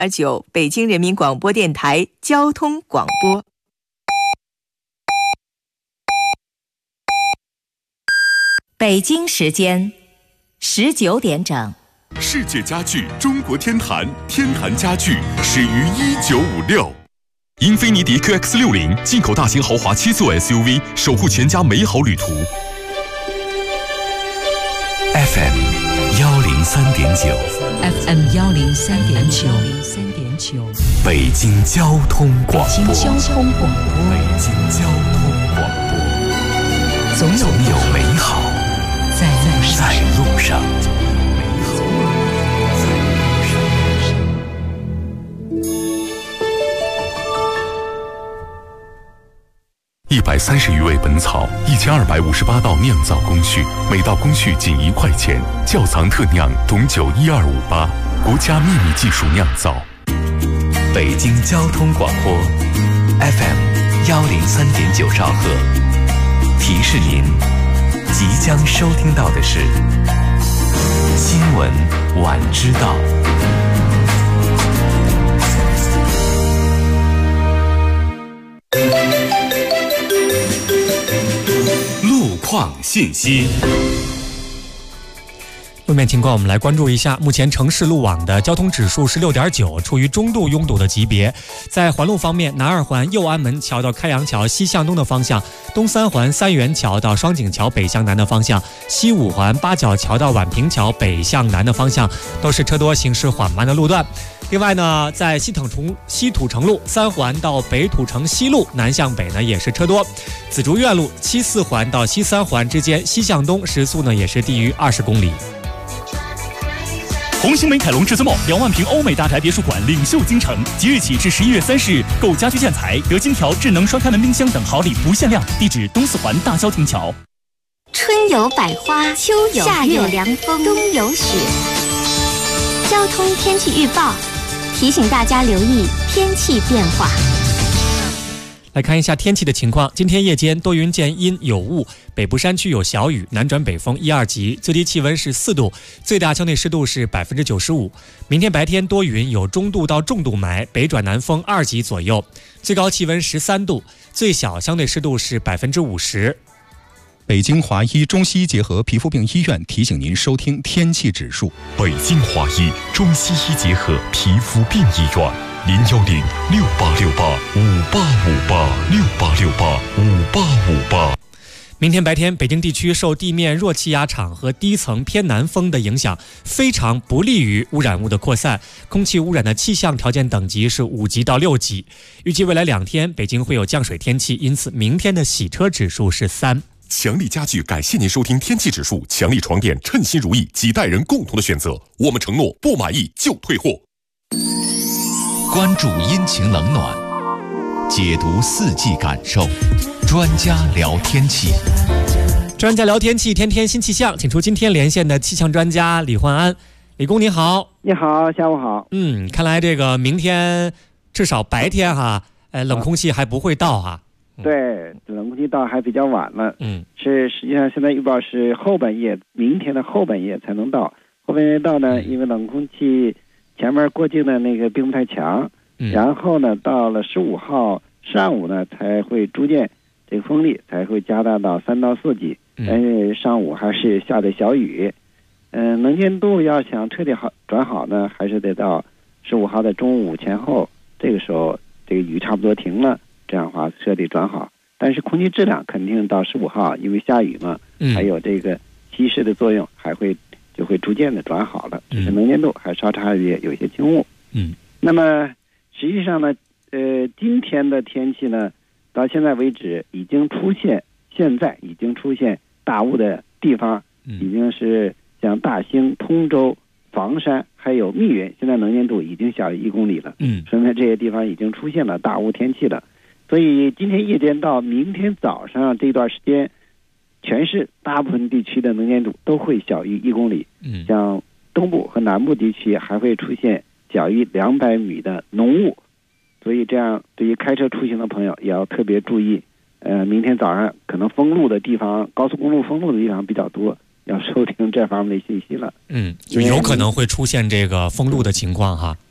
16.9北京人民广播电台交通广播。 北京时间19点整。 世界家具中国天坛，天坛家具始于1956。英菲尼迪 QX60 进口大型豪华7座 SUV， 守护全家美好旅途。 FM 103.9 FM 103.9 北京交通广播。 北京交通广播。 北京交通广播。总有美好在路上。 130余味本草，1258道酿造工序，每道工序仅1块钱。窖藏特酿董酒12588，国家秘密技术酿造。 北京交通广播 FM 103.9兆赫，提示您即将收听到的是新闻晚知道。 路况信息。 路面情况，我们来关注一下。目前城市路网的交通指数是6.9，处于中度拥堵的级别。在环路方面，南二环右安门桥到开阳桥西向东的方向，东三环三元桥到双井桥北向南的方向，西五环八角桥到宛平桥北向南的方向，都是车多行驶缓慢的路段。另外呢，在西土城路3环到北土城西路南向北呢也是车多。紫竹院路西4环到西3环之间西向东时速呢也是低于20公里。 红星美凯龙至尊梦2万平欧美大宅别墅馆领袖京城，即日起至11月30日，购家居建材得金条、智能双开门冰箱等好礼不限量。地址东4环大郊亭桥。 春有百花，秋有夏有凉风，冬有雪。交通天气预报提醒大家留意天气变化。 来看一下天气的情况，今天夜间多云见阴有雾，北部山区有小雨，南转北风1、2级，最低气温是4度，最大相对湿度是95%。明天白天多云，有中度到重度霾，北转南风2级左右，最高气温13度，最小相对湿度是50%。 北京华医中西医结合皮肤病医院提醒您收听天气指数。 北京华医中西医结合皮肤病医院，0106868585858，68685858。 明天白天，北京地区受地面弱气压场和低层偏南风的影响，非常不利于污染物的扩散，空气污染的气象条件等级是5级到6级。预计未来2天，北京会有降水天气，因此明天的洗车指数是3。 强力家具感谢您收听天气指数，强力床垫称心如意，几代人共同的选择。我们承诺不满意就退货。 关注阴晴冷暖，解读4季感受，专家聊天气。 专家聊天气，天天新气象，请出今天连线的气象专家李焕安。李工您好。 你好，下午好。 看来这个明天至少白天哈，冷空气还不会到哈。 对，冷空气到还比较晚了。实际上现在预报是后半夜，明天的后半夜才能到。后半夜到呢，因为冷空气前面过境的那个并不太强，然后呢，到了15号上午呢，才会逐渐这个风力才会加大到3到4级，但是上午还是下的小雨。能见度要想彻底转好呢，还是得到15号的中午前后，这个时候这个雨差不多停了，这样的话彻底转好。但是空气质量肯定到15号，因为下雨嘛，还有这个稀释的作用，就会逐渐的转好了。只是能见度还稍差有一些轻雾。那么实际上呢，今天的天气呢，到现在为止现在已经出现大雾的地方，已经是像大兴、通州、房山还有密云，现在能见度已经小于1公里了。说明这些地方已经出现了大雾天气了。所以今天夜间到明天早上这段时间，全市大部分地区的能见度都会小于1公里。像东部和南部地区还会出现小于200米的浓雾。所以这样对于开车出行的朋友也要特别注意。明天早上可能封路的地方，高速公路封路的地方比较多，要收听这方面的信息了。 就有可能会出现这个封路的情况哈。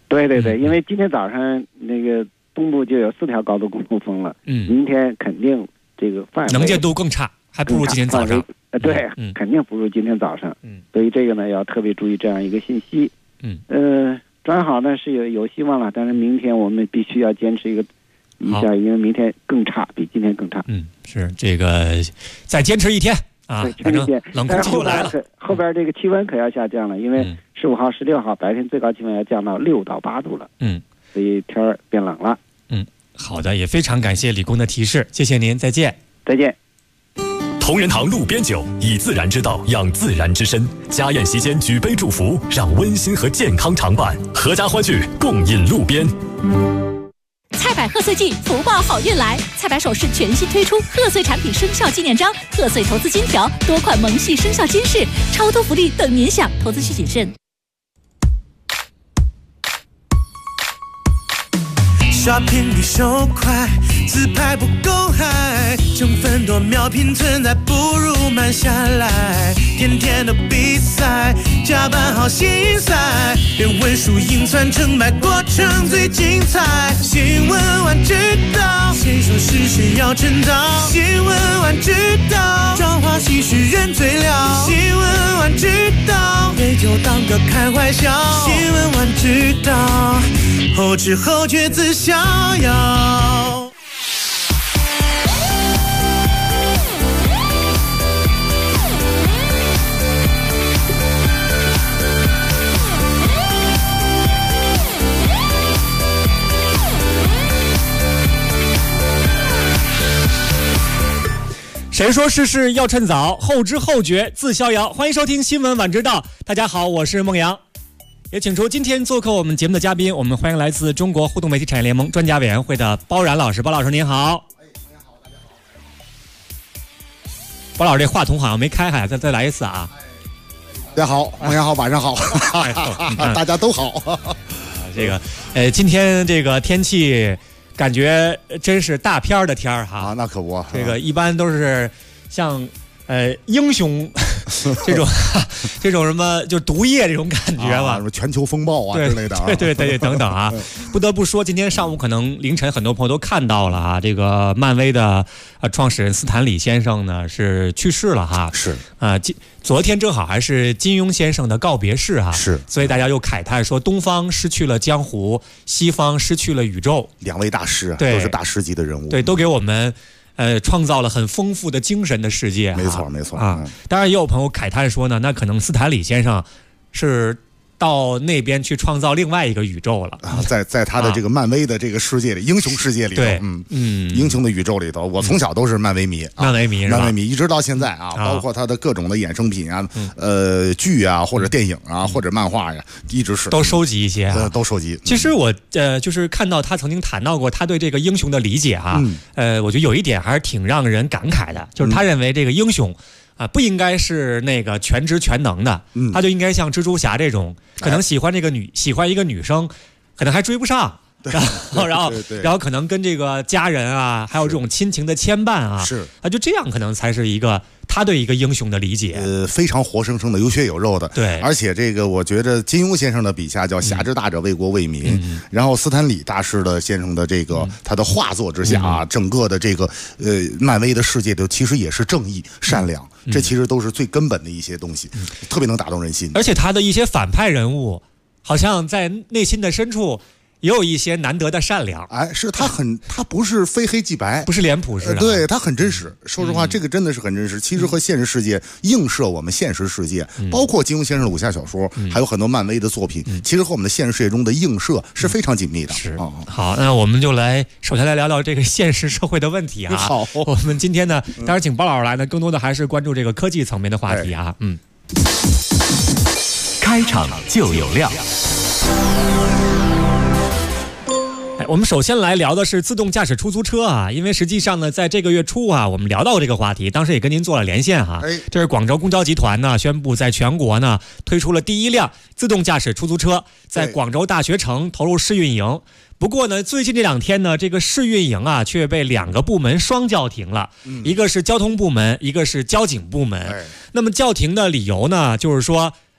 对对对，因为今天早上那个东部就有4条高度公路风了，明天肯定这个范围能见度更差，还不如今天早上。 对，肯定不如今天早上。所以这个呢要特别注意这样一个信息。转好呢是有希望了，但是明天我们必须要坚持一下，因为明天更差，比今天更差。 是这个再坚持一天啊，反正冷空气就来了。 后边这个气温可要下降了，因为15号、16号白天最高气温要降到6到8度了。所以天儿变冷了。 好的，也非常感谢李工的提示，谢谢您，再见。 再见。 同仁堂路边酒，以自然之道养自然之身。家宴席间举杯祝福，让温馨和健康常伴。阖家欢聚，共饮路边。 菜百贺岁季，福报好运来！菜百首饰全新推出贺岁产品生肖纪念章、贺岁投资金条、多款萌系生肖金饰，超多福利等您享，投资需谨慎。 Shopping 比手快，自拍不够嗨，成分多秒拼存在，不如慢下来。天天的比赛，加班好心塞，别问输赢算成败，过程最精彩。新闻晚知道，谁说是谁要称道？新闻晚知道，朝花夕拾人最了。新闻晚知道，杯酒当歌开怀笑。新闻晚知道，后知后觉自逍遥。 谁说事事要趁早，后知后觉自逍遥。欢迎收听新闻晚知道，大家好，我是孟阳。也请出今天做客我们节目的嘉宾，我们欢迎来自中国互动媒体产业联盟专家委员会的包然老师。包老师您好。包老师这话筒好像没开开，再来一次啊。 大家好，孟阳好，晚上好，大家都好。 这个今天这个天气感觉真是大片的天儿哈。 啊，那可不。 这个一般都是像英雄这种什么就毒液这种感觉吧， 什么全球风暴啊之类的啊， 对等等啊。不得不说，今天上午可能凌晨很多朋友都看到了啊，这个漫威的创始人斯坦李先生呢是去世了哈。 是昨天正好还是金庸先生的告别式哈。 是， 所以大家又慨叹说，东方失去了江湖，西方失去了宇宙。 两位大师对， 都是大师级的人物， 对，都给我们创造了很丰富的精神的世界。 没错啊。当然也有朋友慨叹说呢，那可能斯坦李先生是到那边去创造另外一个宇宙了。 在他的这个漫威的这个世界里，英雄世界里头，英雄的宇宙里头，我从小都是漫威迷， 漫威迷一直到现在啊，包括他的各种的衍生品啊，剧啊，或者电影啊，或者漫画呀，一直是都收集一些， 都收集。 其实我就是看到他曾经谈到过他对这个英雄的理解哈，我觉得有一点还是挺让人感慨的，就是他认为这个英雄不应该是那个全知全能的，他就应该像蜘蛛侠这种，可能喜欢一个女生，可能还追不上，然后可能跟这个家人啊，还有这种亲情的牵绊啊， 是就这样可能才是一个他对一个英雄的理解， 非常活生生的，有血有肉的。 对， 而且这个我觉得金庸先生的笔下叫侠之大者，为国为民。然后斯坦李大师的先生的这个他的画作之下啊，整个的这个漫威的世界里其实也是正义、善良，这其实都是最根本的一些东西，特别能打动人心。 而且他的一些反派人物，好像在内心的深处也有一些难得的善良。 是他不是非黑即白， 不是脸谱式的， 对，他很真实。说实话，这个真的是很真实。其实和现实世界映射我们现实世界，包括金庸先生的武侠小说，还有很多漫威的作品，其实和我们的现实世界中的映射是非常紧密的。 是好，那我们就首先来聊聊这个现实社会的问题啊。 好， 我们今天呢，当然请包老师来呢，更多的还是关注这个科技层面的话题啊。 开场就有料。 我们首先来聊的是自动驾驶出租车啊，因为实际上呢，在这个月初啊，我们聊到这个话题，当时也跟您做了连线哈。这是广州公交集团呢宣布在全国呢推出了第一辆自动驾驶出租车，在广州大学城投入试运营。不过呢，最近这2天呢，这个试运营啊却被2个部门双叫停了，一个是交通部门，一个是交警部门。那么叫停的理由呢，就是说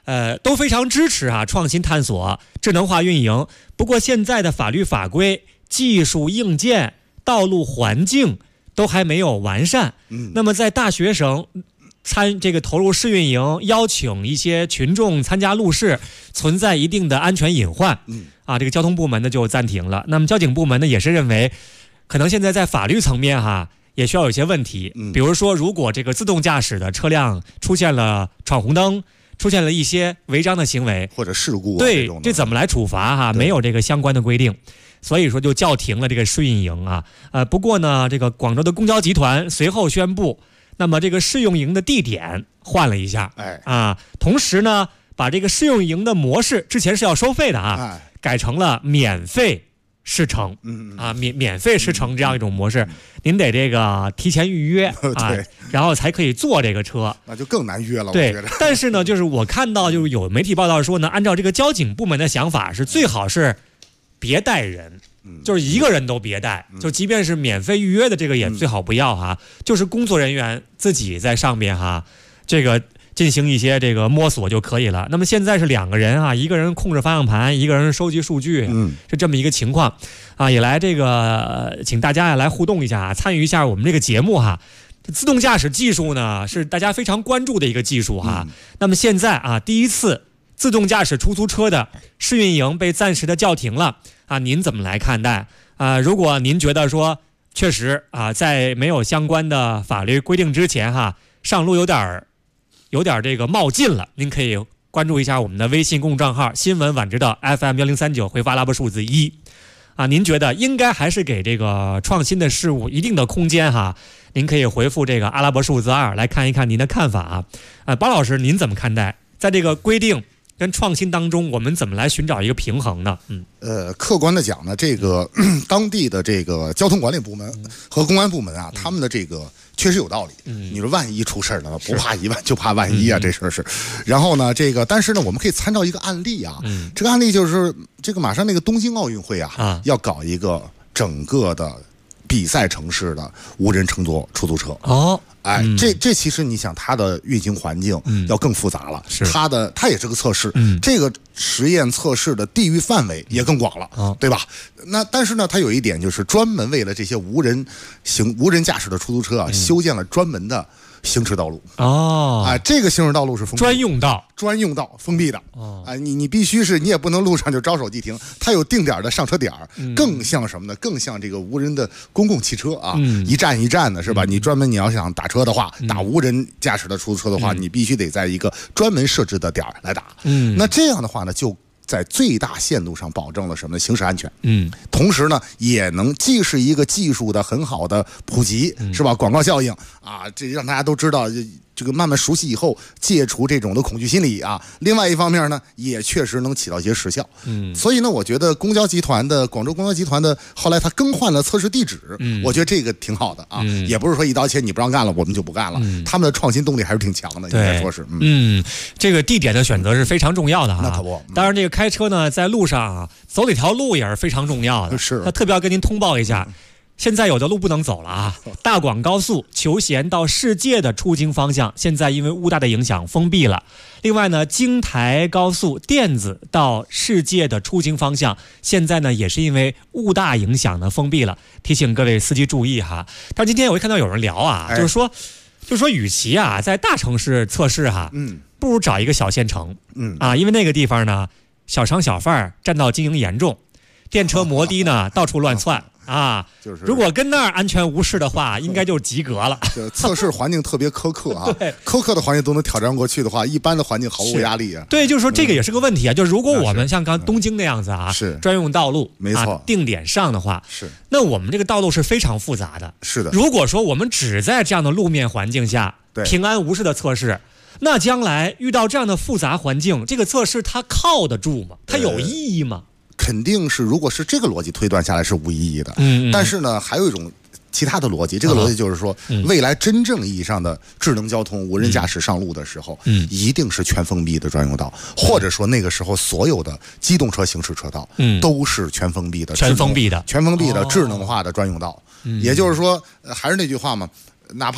都非常支持创新探索、智能化运营。不过现在的法律法规、技术硬件、道路环境都还没有完善。那么在大学生投入试运营，邀请一些群众参加路试，存在一定的安全隐患。这个交通部门呢就暂停了。那么交警部门呢也是认为，可能现在在法律层面也需要有一些问题。比如说，如果这个自动驾驶的车辆出现了闯红灯，出现了一些违章的行为或者事故， 对，这怎么来处罚没有这个相关的规定，所以说就叫停了这个试运营不过呢，这个广州的公交集团随后宣布，那么这个试运营的地点换了一下，同时呢，把这个试运营的模式之前是要收费的改成了免费试乘，免费试乘这样一种模式，您得这个提前预约然后才可以坐这个车， 那就更难约了。 对， 我觉得但是呢，就是我看到就是有媒体报道说呢，按照这个交警部门的想法是最好是别带人，就是一个人都别带，就即便是免费预约的这个也最好不要就是工作人员自己在上面这个进行一些这个摸索就可以了。那么现在是2个人一个人控制方向盘，一个人收集数据，是这么一个情况也来这个请大家来互动一下参与一下我们这个节目自动驾驶技术呢是大家非常关注的一个技术那么现在第一次自动驾驶出租车的试运营被暂时的叫停了您怎么来看待如果您觉得说确实在没有相关的法律规定之前上路有点这个冒进了，您可以关注一下我们的微信公众账号新闻晚知道 FM1039，回发阿拉伯数字1您觉得应该还是给这个创新的事物一定的空间您可以回复这个阿拉伯数字2来看一看您的看法包老师您怎么看待在这个规定跟创新当中我们怎么来寻找一个平衡呢？ 客观的讲呢，这个当地的这个交通管理部门和公安部门他们的这个确实有道理。你说万一出事呢，不怕1万就怕万一这事儿是。然后呢，但是呢，我们可以参照一个案例这个案例就是这个马上那个东京奥运会要搞一个整个的比赛城市的无人乘坐出租车这其实你想它的运行环境要更复杂了，它也是个测试，这个实验测试的地域范围也更广了，对吧？那但是呢，它有一点就是专门为了这些无人驾驶的出租车修建了专门的行驶道路这个行驶道路是封闭专用道封闭的你必须是你也不能路上就招手即停，它有定点的上车点更像什么呢？更像这个无人的公共汽车一站一站的是吧？你专门你要想打车的话，打无人驾驶的出租车的话，你必须得在一个专门设置的点来打那这样的话呢，就在最大限度上保证了什么呢？行驶安全同时呢也能既是一个技术的很好的普及是吧？广告效应这让大家都知道，这个慢慢熟悉以后戒除这种的恐惧心理另外一方面呢也确实能起到一些实效所以呢我觉得广州公交集团的后来他更换了测试地址我觉得这个挺好的也不是说一刀切你不让干了我们就不干了他们的创新动力还是挺强的，应该说是这个地点的选择是非常重要的那可不当然这个开车呢在路上走哪条路也是非常重要的是他特别要跟您通报一下现在有的路不能走了大广高速求贤到世界的出京方向现在因为雾大的影响封闭了。另外呢，京台高速电子到世界的出京方向现在呢也是因为雾大影响呢封闭了，提醒各位司机注意但今天我会看到有人聊就是说与其在大城市测试不如找一个小县城因为那个地方呢小商小贩占道经营严重，电车摩的呢到处乱窜就是如果跟那儿安全无事的话应该就及格了测试环境特别苛刻苛刻的环境都能挑战过去的话，一般的环境毫无压力对，就是说这个也是个问题就是如果我们像刚东京那样子是专用道路没错定点上的话是那我们这个道路是非常复杂的是的。 如果说我们只在这样的路面环境下平安无事的测试，那将来遇到这样的复杂环境，这个测试它靠得住吗？它有意义吗？ 肯定是，如果是这个逻辑推断下来是无意义的。但是呢，还有一种其他的逻辑，这个逻辑就是说，未来真正意义上的智能交通、无人驾驶上路的时候，一定是全封闭的专用道，或者说那个时候所有的机动车行驶车道都是全封闭的、 全封闭的智能化的专用道。也就是说，还是那句话嘛。哪怕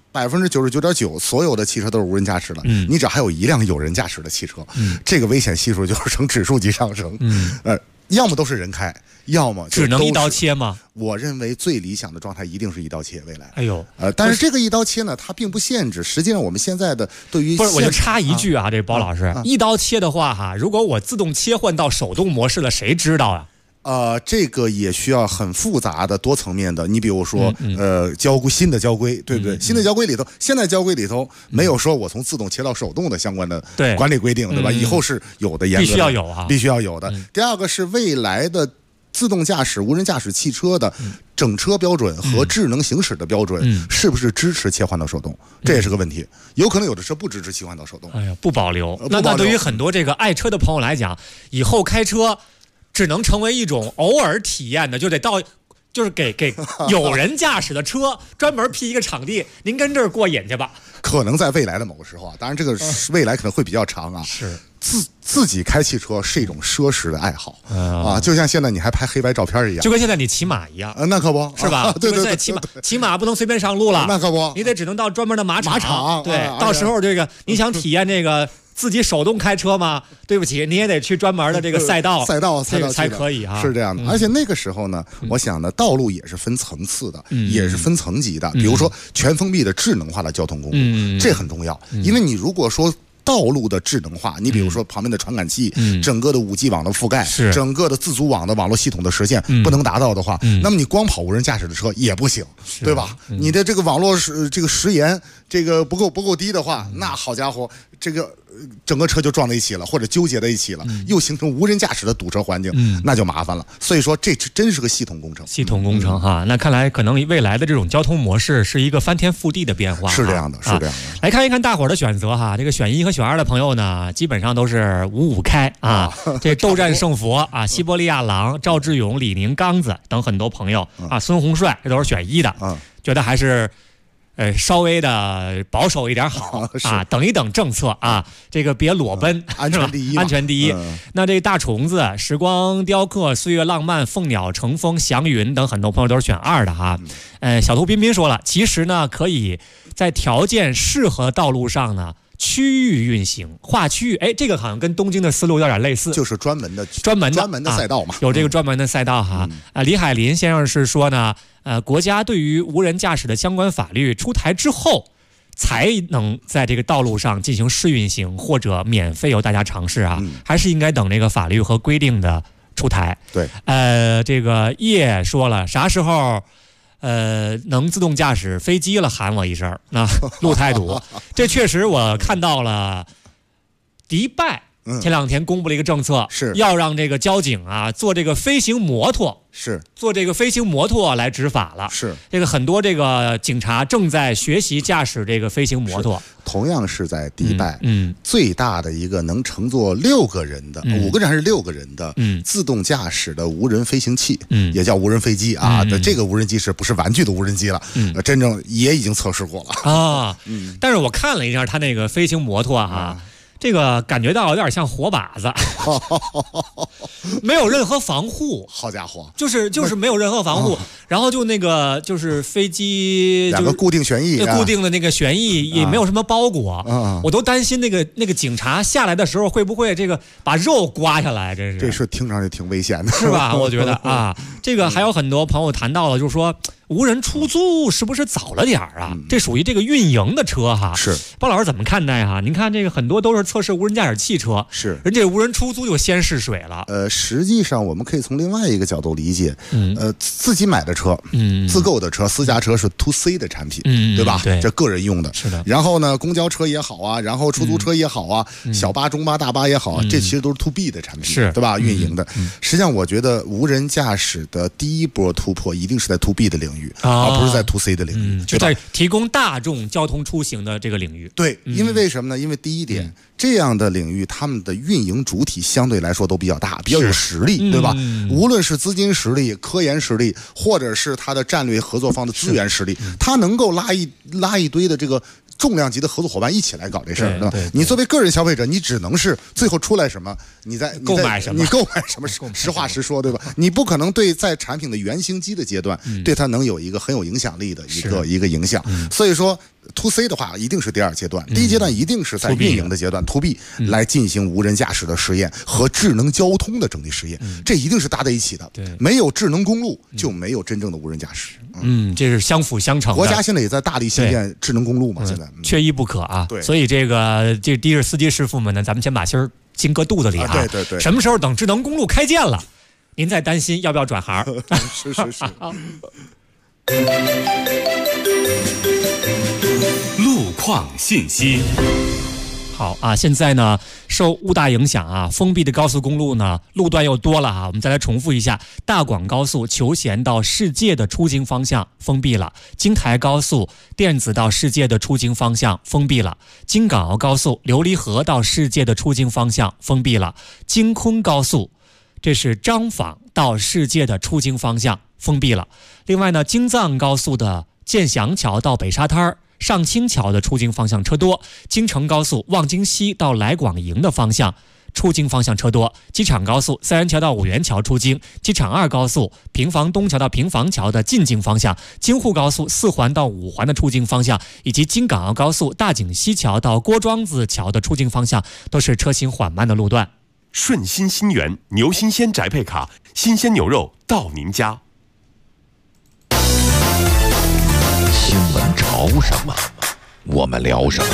99.9%所有的汽车都是无人驾驶的，你只要还有一辆有人驾驶的汽车，这个危险系数就是呈指数级上升。要么都是人开，要么只能一刀切吗？ 我认为最理想的状态一定是一刀切。未来， 哎呦， 但是这个一刀切呢，它并不限制。实际上，我们现在的对于不是，我就插一句啊，这包老师，一刀切的话哈，如果我自动切换到手动模式了，谁知道啊？ 这个也需要很复杂的多层面的。你比如说，新的交规，对不对？新的交规里头，现在交规里头没有说我从自动切到手动的相关的管理规定，对吧？以后是有的，严格的必须要有啊， 必须要有的。第二个是未来的自动驾驶、无人驾驶汽车的整车标准和智能行驶的标准，是不是支持切换到手动？这也是个问题。有可能有的车不支持切换到手动。 哎呀，不保留。那对于很多这个爱车的朋友来讲，以后开车只能成为一种偶尔体验的，就得到，就是给有人驾驶的车专门辟一个场地，您跟这儿过瘾去吧。 可能在未来的某个时候啊，当然这个未来可能会比较长啊。 是自己开汽车是一种奢侈的爱好啊，就像现在你还拍黑白照片一样， 就跟现在你骑马一样。 那可不是吧？ 对， 骑马不能随便上路了， 那可不， 你得只能到专门的马场。对，到时候这个你想体验这个自己手动开车吗？对不起，你也得去专门的这个赛道才可以啊。 是这样的，而且那个时候呢，我想呢，道路也是分层次的，也是分层级的。比如说全封闭的智能化的交通工具，这很重要，因为你如果说道路的智能化，你比如说旁边的传感器，整个的5G 网的覆盖，整个的自组网的网络系统的实现不能达到的话，那么你光跑无人驾驶的车也不行，对吧？你的这个网络这个时延这个不够低的话，那好家伙，这个整个车就撞在一起了，或者纠结在一起了，又形成无人驾驶的堵车环境，那就麻烦了。所以说这真是个系统工程。 系统工程哈，那看来可能未来的这种交通模式是一个翻天覆地的变化。 是这样的，是这样的。 来看一看大伙儿的选择哈，这个选1和选2的朋友呢，基本上都是5-5开啊。这斗战胜佛啊，西伯利亚狼、赵志勇、李宁、刚子等很多朋友啊，孙洪帅这都是选1的，觉得还是。稍微的保守一点好啊，等一等政策啊，这个别裸奔， 安全第一， 安全第一。那这大虫子、时光雕刻、岁月浪漫、凤鸟乘风、祥云等很多朋友都是选2的哈。小兔彬彬说了，其实呢，可以在条件适合道路上呢。区域运行划区域，这个好像跟东京的思路有点类似， 就是专门的赛道嘛， 有这个专门的赛道哈。李海林先生是说呢，国家对于无人驾驶的相关法律出台之后，才能在这个道路上进行试运行或者免费由大家尝试啊，还是应该等这个法律和规定的出台。 对， 这个叶说了，啥时候？能自动驾驶飞机了，喊我一声。那路太堵，这确实我看到了。迪拜前2天公布了一个政策， 是要让这个交警啊做这个飞行摩托，做这个飞行摩托来执法了。 是这个很多这个警察正在学习驾驶这个飞行摩托。 同样是在迪拜，最大的一个能乘坐6个人的，5个人还是6个人的，自动驾驶的无人飞行器，也叫无人飞机啊。这个无人机是不是玩具的无人机了？真正也已经测试过了啊。但是我看了一下它那个飞行摩托啊。这个感觉到有点像火把子，没有任何防护。 好家伙， 就是没有任何防护，然后就那个就是飞机 2个固定旋翼， 固定的那个旋翼也没有什么包裹，我都担心那个警察下来的时候会不会这个把肉刮下来， 这是听上去挺危险的， 是吧？我觉得啊，这个还有很多朋友谈到了，就是说。无人出租是不是早了点啊？这属于这个运营的车哈。 是， 包老师怎么看待哈？您看这个很多都是测试无人驾驶汽车， 是， 人家无人出租就先试水了。 实际上我们可以从另外一个角度理解，自己买的车，自购的车，私家车是 to C 的产品，对吧？ 对， 这个人用的。 是的。 然后呢，公交车也好啊，然后出租车也好啊，小巴、中巴、大巴也好啊，这其实都是 to B 的产品， 是， 对吧？运营的。实际上，我觉得无人驾驶的第一波突破一定是在 to B 的领域，而不是在 to C 的领域， 就在提供大众交通出行的这个领域。 对，因为为什么呢？因为第一点，这样的领域他们的运营主体相对来说都比较大，比较有实力，对吧？无论是资金实力、科研实力，或者是他的战略合作方的资源实力，他能够拉一堆的这个。重量级的合作伙伴一起来搞这事儿，对吧？你作为个人消费者，你只能是最后出来什么，你购买什么， 你购买什么，实话实说，对吧？你不可能对在产品的原型机的阶段，对它能有一个很有影响力的一个影响。所以说， To C 的话，一定是第2阶段，第1阶段一定是在运营的阶段 To B 来进行无人驾驶的实验和智能交通的整体实验，这一定是搭在一起的。没有智能公路就没有真正的无人驾驶。 这是相辅相成的。 国家现在也在大力兴建智能公路嘛，现在缺一不可啊。 对， 所以这的士司机师傅们呢，咱们先把心经搁肚子里啊。 对， 什么时候等智能公路开建了，您再担心要不要转行。 是。 路况信息。 好啊，现在呢受雾大影响啊，封闭的高速公路呢路段又多了啊。我们再来重复一下：大广高速求贤到世界的出京方向封闭了；京台高速电子到世界的出京方向封闭了；京港澳高速琉璃河到世界的出京方向封闭了；京昆高速这是张坊到世界的出京方向封闭了。另外呢，京藏高速的建祥桥到北沙滩上清桥的出京方向车多；京承高速望京西到来广营的方向出京方向车多；机场高速三元桥到五元桥出京；机场2高速平房东桥到平房桥的进京方向；京沪高速4环到5环的出京方向，以及京港澳高速大井西桥到郭庄子桥的出京方向，都是车行缓慢的路段。 顺心新源牛新鲜宅配卡，新鲜牛肉到您家。 新闻潮什么，我们聊什么。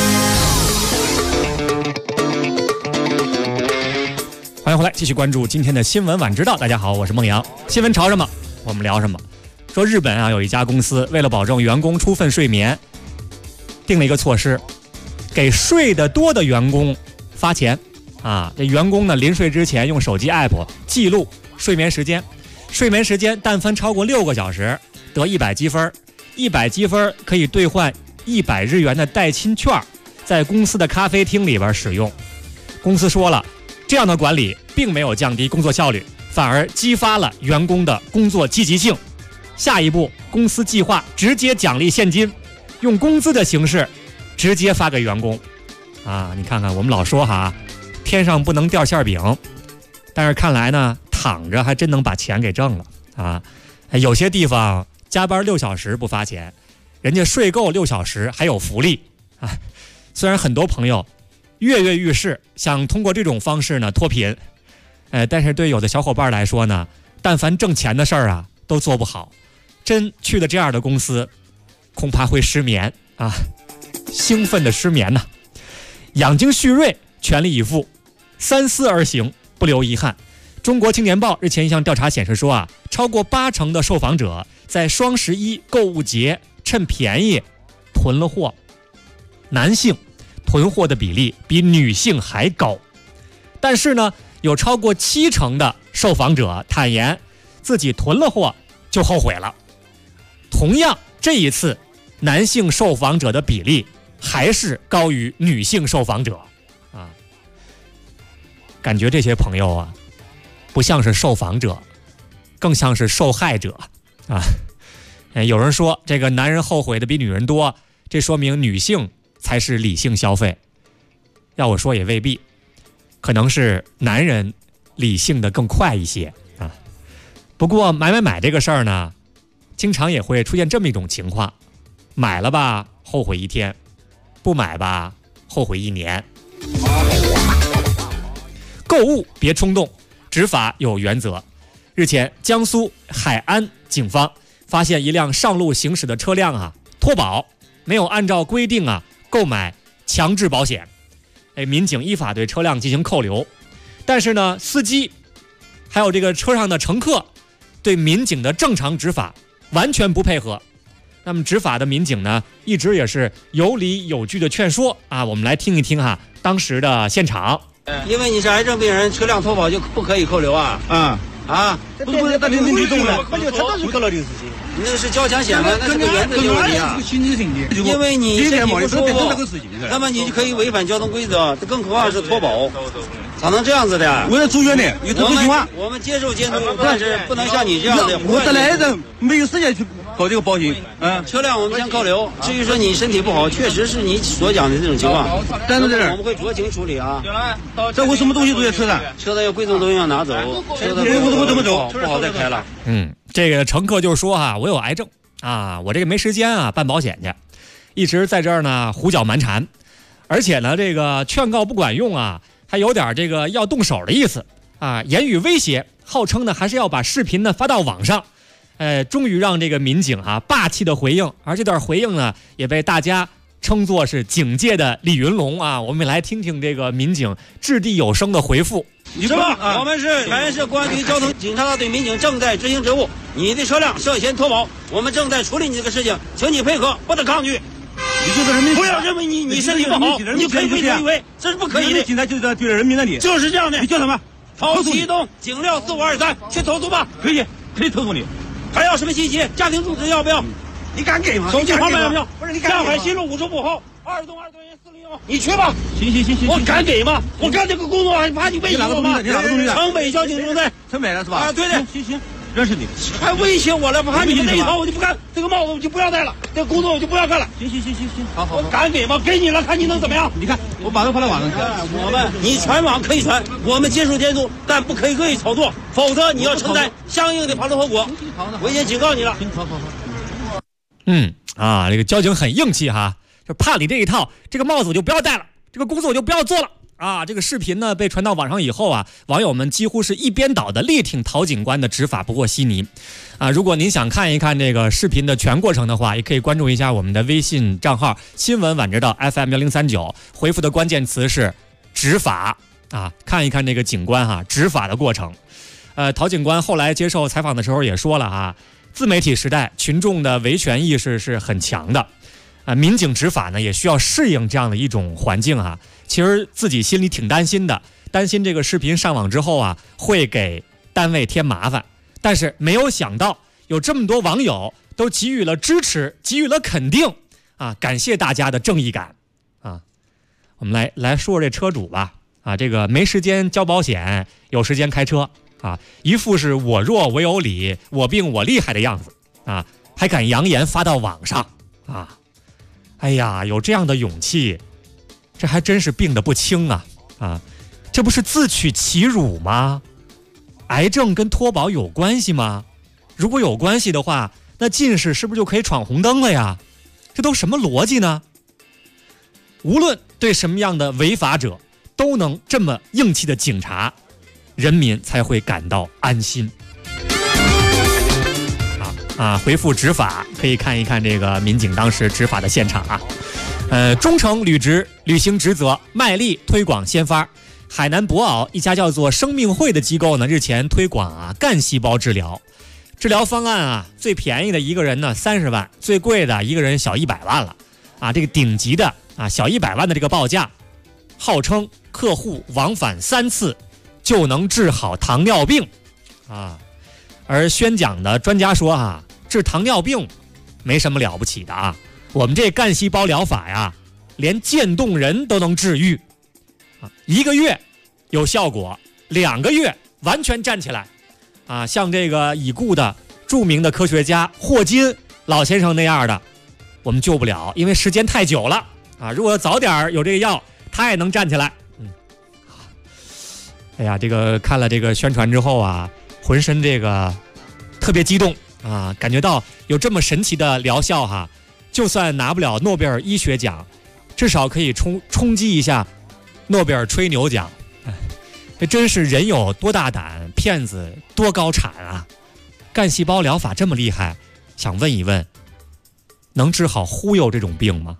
欢迎回来，继续关注今天的新闻晚知道。大家好，我是孟阳。新闻潮什么，我们聊什么。说日本啊，有一家公司为了保证员工充分睡眠，定了一个措施，给睡得多的员工发钱啊。这员工呢，临睡之前用手机 app 记录睡眠时间，睡眠时间但凡超过6个小时得100积分，100积分可以兑换100日元的代金券，在公司的咖啡厅里边使用。公司说了，这样的管理并没有降低工作效率，反而激发了员工的工作积极性。下一步，公司计划直接奖励现金，用工资的形式直接发给员工。啊，你看看，我们老说哈，天上不能掉馅饼，但是看来呢，躺着还真能把钱给挣了啊。有些地方加班6小时不发钱，人家睡够6小时还有福利啊。虽然很多朋友跃跃欲试，想通过这种方式呢脱贫，但是对有的小伙伴来说呢，但凡挣钱的事儿啊都做不好，真去的这样的公司，恐怕会失眠啊，兴奋的失眠呢。养精蓄锐，全力以赴，三思而行，不留遗憾。中国青年报日前一项调查显示说啊，超过80%的受访者在双11购物节趁便宜囤了货，男性囤货的比例比女性还高。但是呢，有超过70%的受访者坦言自己囤了货就后悔了。同样，这一次男性受访者的比例还是高于女性受访者啊。感觉这些朋友啊，不像是受访者，更像是受害者啊。有人说这个男人后悔的比女人多，这说明女性才是理性消费。要我说也未必，可能是男人理性的更快一些啊。不过买这个事儿呢，经常也会出现这么一种情况，买了吧后悔1天，不买吧后悔1年。购物别冲动，执法有原则。日前，江苏海安警方发现一辆上路行驶的车辆啊脱保，没有按照规定啊购买强制保险。民警依法对车辆进行扣留，但是呢，司机还有这个车上的乘客对民警的正常执法完全不配合。那么执法的民警呢，一直也是有理有据的劝说啊。我们来听一听哈当时的现场。 因为你是癌症病人，车辆脱保就不可以扣留啊？不是，那你懂了，他就是扣了这个事情。你那是交强险吗？那是个原则性问题啊。因为你身体不舒服，那么你就可以违反交通规则，更何况是脱保，咋能这样子的？ 为了住院的，有特殊情况， 我们接受监督，但是不能像你这样的。 我得来人没有时间去搞这个保险， 车辆我们先扣留。至于说你身体不好，确实是你所讲的这种情况， 但是我们会酌情处理啊。 这我什么东西都在车上， 车子要贵重东西要拿走，车子我怎么走？ 不好再开了。 这个乘客就说哈，我有癌症啊，我这个没时间啊办保险去。 一直在这儿呢胡搅蛮缠，而且呢这个劝告不管用啊，还有点这个要动手的意思啊，言语威胁，号称呢还是要把视频呢发到网上。终于让这个民警霸气的回应，而这段回应呢也被大家称作是警界的李云龙啊。我们来听听这个民警掷地有声的回复。 是吧？我们是全市公安局交通警察大队民警正在执行职务，你的车辆涉嫌脱保，我们正在处理你这个事情，请你配合，不得抗拒。 你就是人民， 不要认为你身体不好，你可以为所欲为，这是不可以的。 警察就是对人民的你， 就是这样的。 你叫什么？ 曹启东，警料4523，去投诉吧。 可以投诉你。 还要什么信息？家庭住址要不要？ 你敢给吗？ 手机号码要不要？ 不是你敢给吗？ 上海西路50步后2栋2单元401，你去吧。 行， 我敢给吗？我干这个工作还怕你威胁我吗？ 你哪个东西？ 城北交警中队， 城北的是吧？ 啊，对的。 行，认识你。 还威胁我了？怕你们这一套我就不干，这个帽子我就不要戴了，这个工作我就不要干了。 行，好。 我敢给吗？给你了，看你能怎么样？ 你看，我把它发到网上去。 你传网可以传，我们接受监督，但不可以恶意炒作，否则你要承担相应的法律后果。我已经警告你了。 好。 这个交警很硬气哈，就怕你这一套，这个帽子我就不要戴了，这个工作我就不要做了啊！这个视频呢被传到网上以后啊，网友们几乎是一边倒的力挺陶警官的执法不过稀泥啊！如果您想看一看这个视频的全过程的话，也可以关注一下我们的微信账号新闻晚知道 FM1039，回复的关键词是执法啊，看一看这个警官执法的过程。陶警官后来接受采访的时候也说了自媒体时代群众的维权意识是很强的民警执法呢也需要适应这样的一种环境其实自己心里挺担心的，担心这个视频上网之后会给单位添麻烦，但是没有想到有这么多网友都给予了支持，给予了肯定感谢大家的正义感我们来说说这车主吧这个没时间交保险，有时间开车一副是我弱我有理，我病我厉害的样子还敢扬言发到网上哎呀，有这样的勇气，这还真是病得不轻这不是自取其辱吗？癌症跟脱保有关系吗？如果有关系的话，那近视是不是就可以闯红灯了呀？这都什么逻辑呢？无论对什么样的违法者，都能这么硬气的警察，人民才会感到安心。回复执法可以看一看这个民警当时执法的现场忠诚履行职责，卖力推广先发。海南博鳌一家叫做生命会的机构呢，日前推广干细胞治疗。治疗方案最便宜的一个人呢30万，最贵的一个人小100万了这个顶级的小100万的这个报价，号称客户往返3次就能治好糖尿病而宣讲的专家说治糖尿病没什么了不起的我们这干细胞疗法连渐冻人都能治愈1个月有效果，2个月完全站起来像这个已故的著名的科学家霍金老先生那样的我们救不了，因为时间太久了如果早点有这个药，他也能站起来哎呀，这个看了这个宣传之后浑身这个特别激动感觉到有这么神奇的疗效就算拿不了诺贝尔医学奖，至少可以冲击一下诺贝尔吹牛奖。这真是人有多大胆，骗子多高产干细胞疗法这么厉害，想问一问，能治好忽悠这种病吗？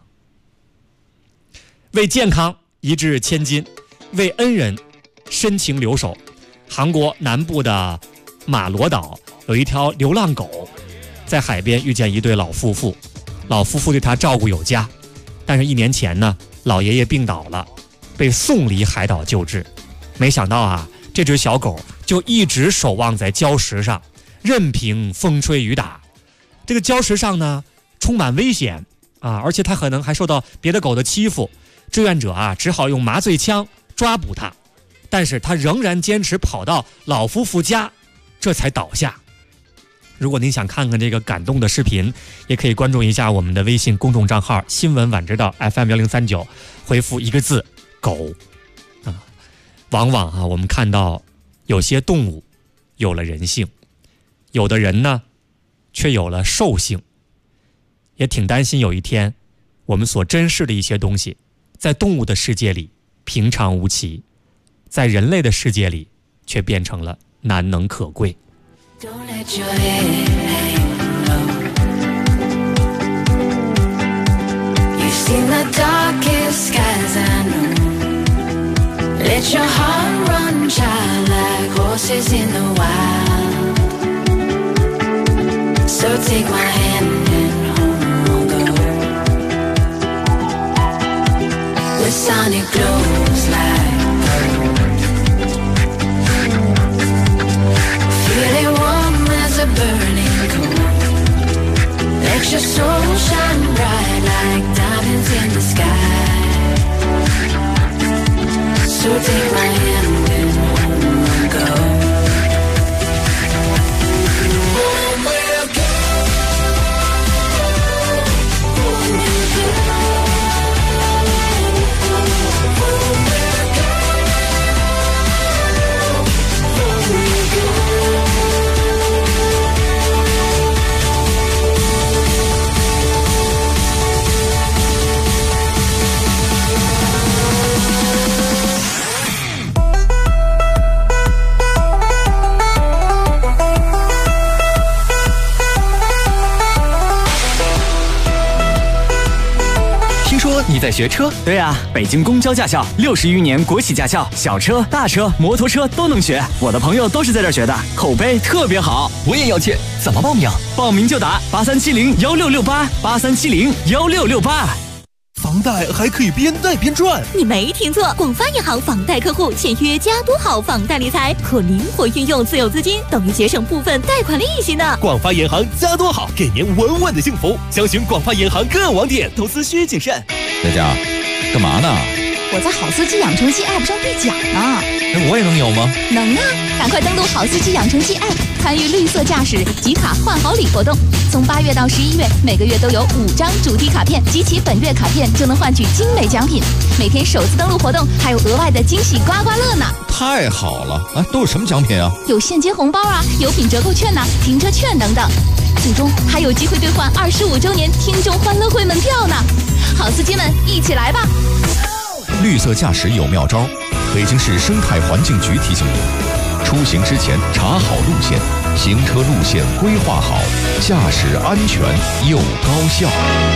为健康一掷千金，为恩人深情留守。韩国南部的马罗岛有一条流浪狗，在海边遇见一对老夫妇，老夫妇对他照顾有加，但是1年前呢，老爷爷病倒了，被送离海岛救治。没想到这只小狗就一直守望在礁石上，任凭风吹雨打。这个礁石上呢充满危险而且它可能还受到别的狗的欺负，志愿者只好用麻醉枪抓捕它，但是它仍然坚持跑到老夫妇家，这才倒下。如果您想看看这个感动的视频，也可以关注一下我们的微信公众账号新闻晚知道 FM1039，回复1个字狗往往我们看到有些动物有了人性，有的人呢却有了兽性，也挺担心有一天我们所珍视的一些东西，在动物的世界里平常无奇，在人类的世界里却变成了难能可贵。 Seen the darkest skies I know. Let your heart run child like horses in the wild. So take my hand and home we'll go. The sun it glows like gold. Feel it warm as a burning coal. Let your soul shine bright like diamonds in the sky. So take my hand and home we'll go. Home we'll go. Home we'll go. Home we'll go. Home we'll go. 说你在学车？ 对啊，北京公交驾校60余年国企驾校，小车、大车、摩托车都能学。我的朋友都是在这儿学的，口碑特别好。 我也要去，怎么报名？ 报名就打83701668，83701668。 房贷还可以边贷边赚， 你没听错，广发银行房贷客户签约加多好房贷理财，可灵活运用自有资金，等于节省部分贷款利息呢。 广发银行加多好，给您稳稳的幸福。详询广发银行各网点，投资需谨慎。 佳佳，干嘛呢？ 我在好司机养成记 App 上兑奖呢。 我也能有吗？ 能啊！赶快登录好司机养成记 App， 参与绿色驾驶集卡换好礼活动。从8月到11月，每个月都有5张主题卡片，集齐本月卡片就能换取精美奖品。每天首次登录活动还有额外的惊喜刮刮乐呢！ 太好了啊！都有什么奖品啊？ 有现金红包啊，有品折扣券呐、停车券等等。最终还有机会兑换25周年听众欢乐会门票呢！好司机们，一起来吧！ 绿色驾驶有妙招，北京市生态环境局提醒您：出行之前查好路线，行车路线规划好，驾驶安全又高效。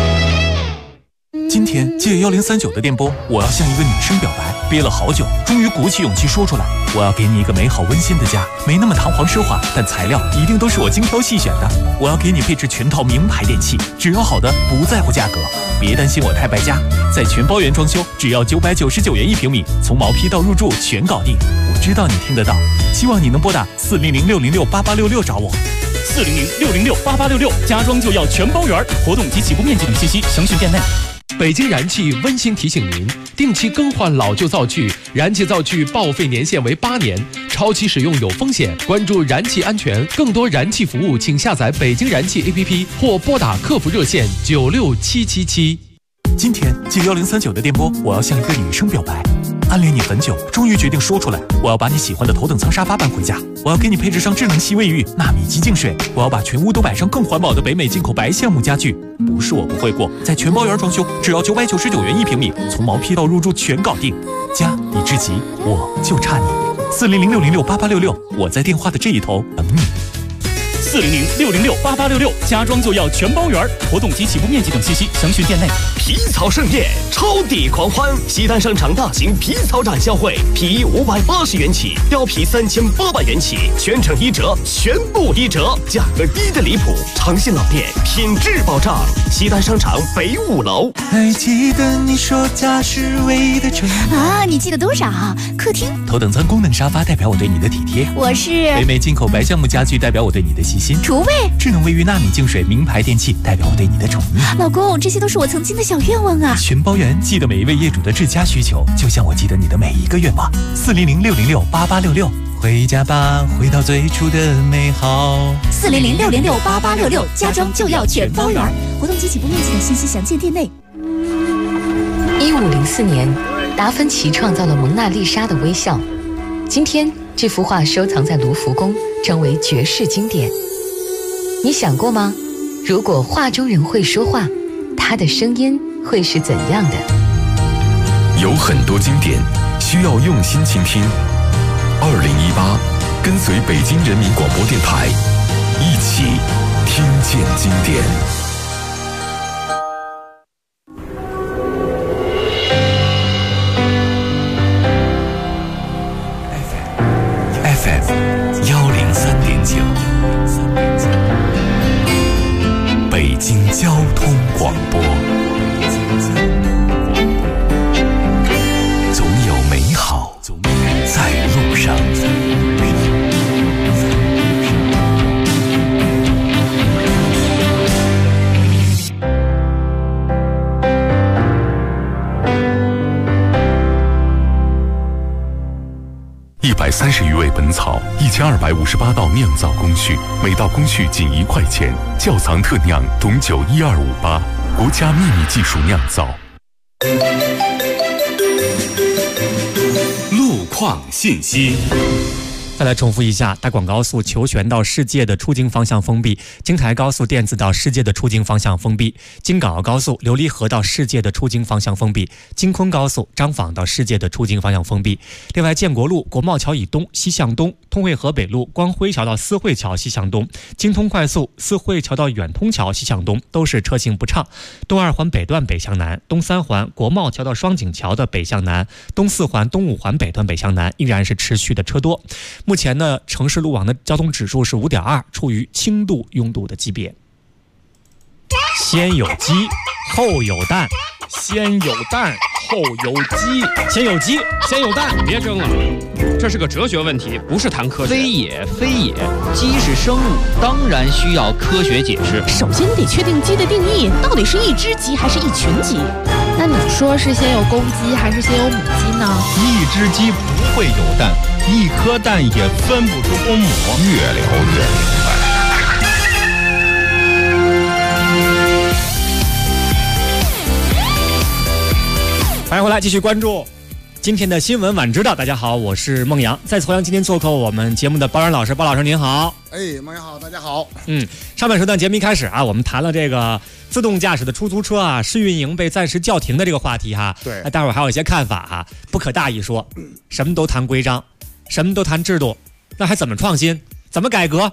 今天借1039的电波，我要向一个女生表白，憋了好久，终于鼓起勇气说出来。我要给你一个美好温馨的家，没那么堂皇奢华，但材料一定都是我精挑细选的。我要给你配置全套名牌电器，只要好的，不在乎价格。别担心我太败家，在全包圆装修，只要999元1平米，从毛坯到入住全搞定。我知道你听得到，希望你能拨打400-606-8866找我。400-606-8866，家装就要全包圆，活动及起步面积等信息详询店内。 北京燃气温馨提醒您：定期更换老旧灶具，燃气灶具报废年限为8年，超期使用有风险。关注燃气安全，更多燃气服务，请下载北京燃气 APP 或拨打客服热线96777。 今天借1039的电波，我要向一个女生表白。暗恋你很久，终于决定说出来。我要把你喜欢的头等舱沙发搬回家，我要给你配置上智能吸卫浴、纳米机净水，我要把全屋都摆上更环保的北美进口白橡木家具。不是我不会过，在全包圆装修，只要999元1平米，从毛坯到入住全搞定。家已至齐，我就差你。400-606-8866，我在电话的这一头等你。400-606-8866，家装就要全包圆，活动及起步面积等信息详询店内。 皮草盛宴，超抵狂欢！西单商场大型皮草展销会，皮衣580元起，貂皮3800元起，全程1折，全部1折，价格低的离谱，长线老店，品质保障。西单商场北5楼。 还记得你说家是唯一的城啊？你记得多少？客厅。 头等舱功能沙发代表我对你的体贴， 我是北美进口白橡木家具代表我对你的细心， 厨卫。 智能卫浴纳米净水名牌电器代表我对你的宠溺。 老公，这些都是我曾经的小愿望啊！ 全包圆，记得每一位业主的至佳需求，就像我记得你的每一个愿望。400-606-8866，回家吧，回到最初的美好。 400-606-8866，家装就要全包圆，活动及起步面积等信息详见店内。 1504年，达芬奇创造了蒙娜丽莎的微笑。今天，这幅画收藏在卢浮宫，成为绝世经典。你想过吗？如果画中人会说话，他的声音会是怎样的？ 有很多经典需要用心倾听。2018，跟随北京人民广播电台，一起听见经典。 FM 103.9，北京交通广播。总有美好在路上。 130余味本草，1258道酿造工序，每道工序仅1块钱。窖藏特酿董酒1258，国家秘密技术酿造。 路况信息。 再来重复一下：大广高速求玄道世界的出京方向封闭，京台高速电子到世界的出京方向封闭，京港澳高速琉璃河到世界的出京方向封闭，京昆高速张坊到世界的出京方向封闭。另外，建国路国贸桥以东西向东，通惠河北路光辉桥到思汇桥西向东，京通快速思汇桥到远通桥西向东都是车行不畅。东二环北段北向南，东三环国贸桥到双井桥的北向南，东四环东五环北段北向南依然是持续的车多。目前呢，城市路网的交通指数是5.2，处于轻度拥堵的级别。先有鸡，后有蛋。 先有蛋，后有鸡。 先有鸡，先有蛋。 别争了，这是个哲学问题，不是谈科学。 非也，非也，鸡是生物，当然需要科学解释。 首先得确定鸡的定义，到底是一只鸡还是一群鸡？ 那你说是先有公鸡还是先有母鸡呢？ 一只鸡不会有蛋，一颗蛋也分不出公母。 越聊越明白。 欢迎回来，继续关注今天的新闻晚知道。大家好，我是孟阳。再次欢迎今天做客我们节目的包然老师。包老师您好。 孟阳好，大家好。 上半时段节目一开始啊，我们谈了这个自动驾驶的出租车啊试运营被暂时叫停的这个话题哈。 对， 待会儿还有一些看法哈，不可大意说，什么都谈规章，什么都谈制度，那还怎么创新？怎么改革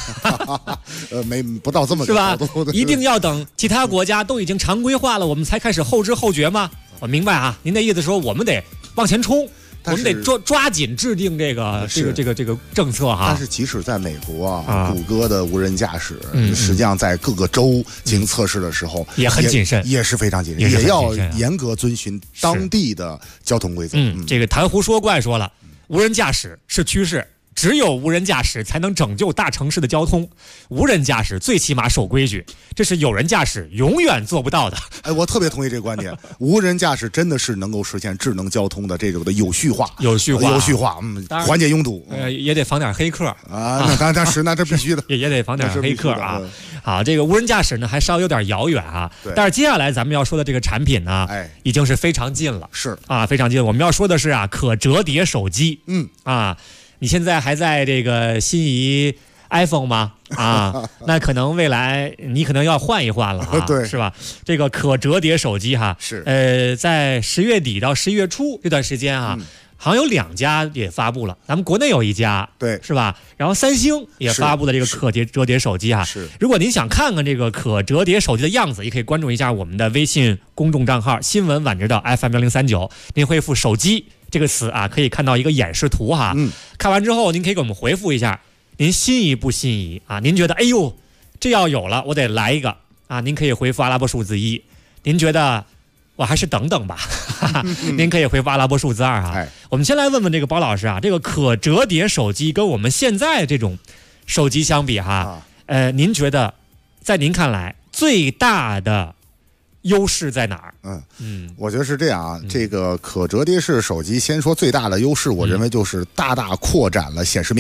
不到这么是吧？一定要等其他国家都已经常规化了，我们才开始后知后觉吗？我明白啊，您的意思说我们得往前冲，我们得抓紧制定这个政策哈。 但是即使在美国啊，谷歌的无人驾驶，实际上在各个州进行测试的时候也很谨慎， 也是非常谨慎，也要严格遵循当地的交通规则。 这个谈胡说怪说了，无人驾驶是趋势。只有无人驾驶才能拯救大城市的交通，无人驾驶最起码守规矩，这是有人驾驶永远做不到的。 我特别同意这个观点，无人驾驶真的是能够实现智能交通的这种的有序化，缓解拥堵。 也得防点黑客啊，那这必须的， 也得防点黑客啊。好，这个无人驾驶呢还稍微有点遥远啊，但是接下来咱们要说的这个产品呢，已经是非常近了， 是啊，非常近。我们要说的是啊，可折叠手机，你现在还在这个心仪 iPhone 吗？那可能未来你可能要换一换了哈， 对， 是吧？这个可折叠手机哈， 是在10月底到11月初这段时间啊，好像有2家也发布了，咱们国内有一家， 对， 是吧？然后三星也发布了这个可折叠手机啊。 是， 如果您想看看这个可折叠手机的样子，也可以关注一下我们的微信公众账号“新闻晚知道 FM1039”，您回复“手机”这个词啊，可以看到一个演示图哈。看完之后，您可以给我们回复一下，您心仪不心仪啊？您觉得，哎呦，这要有了，我得来一个啊！您可以回复阿拉伯数字1。您觉得我还是等等吧，您可以回复阿拉伯数字2哈。我们先来问问这个包老师啊，这个可折叠手机跟我们现在这种手机相比哈，您觉得在您看来最大的优势在哪儿？ 我觉得是这样啊，这个可折叠式手机，先说最大的优势，我认为就是大大扩展了显示面积。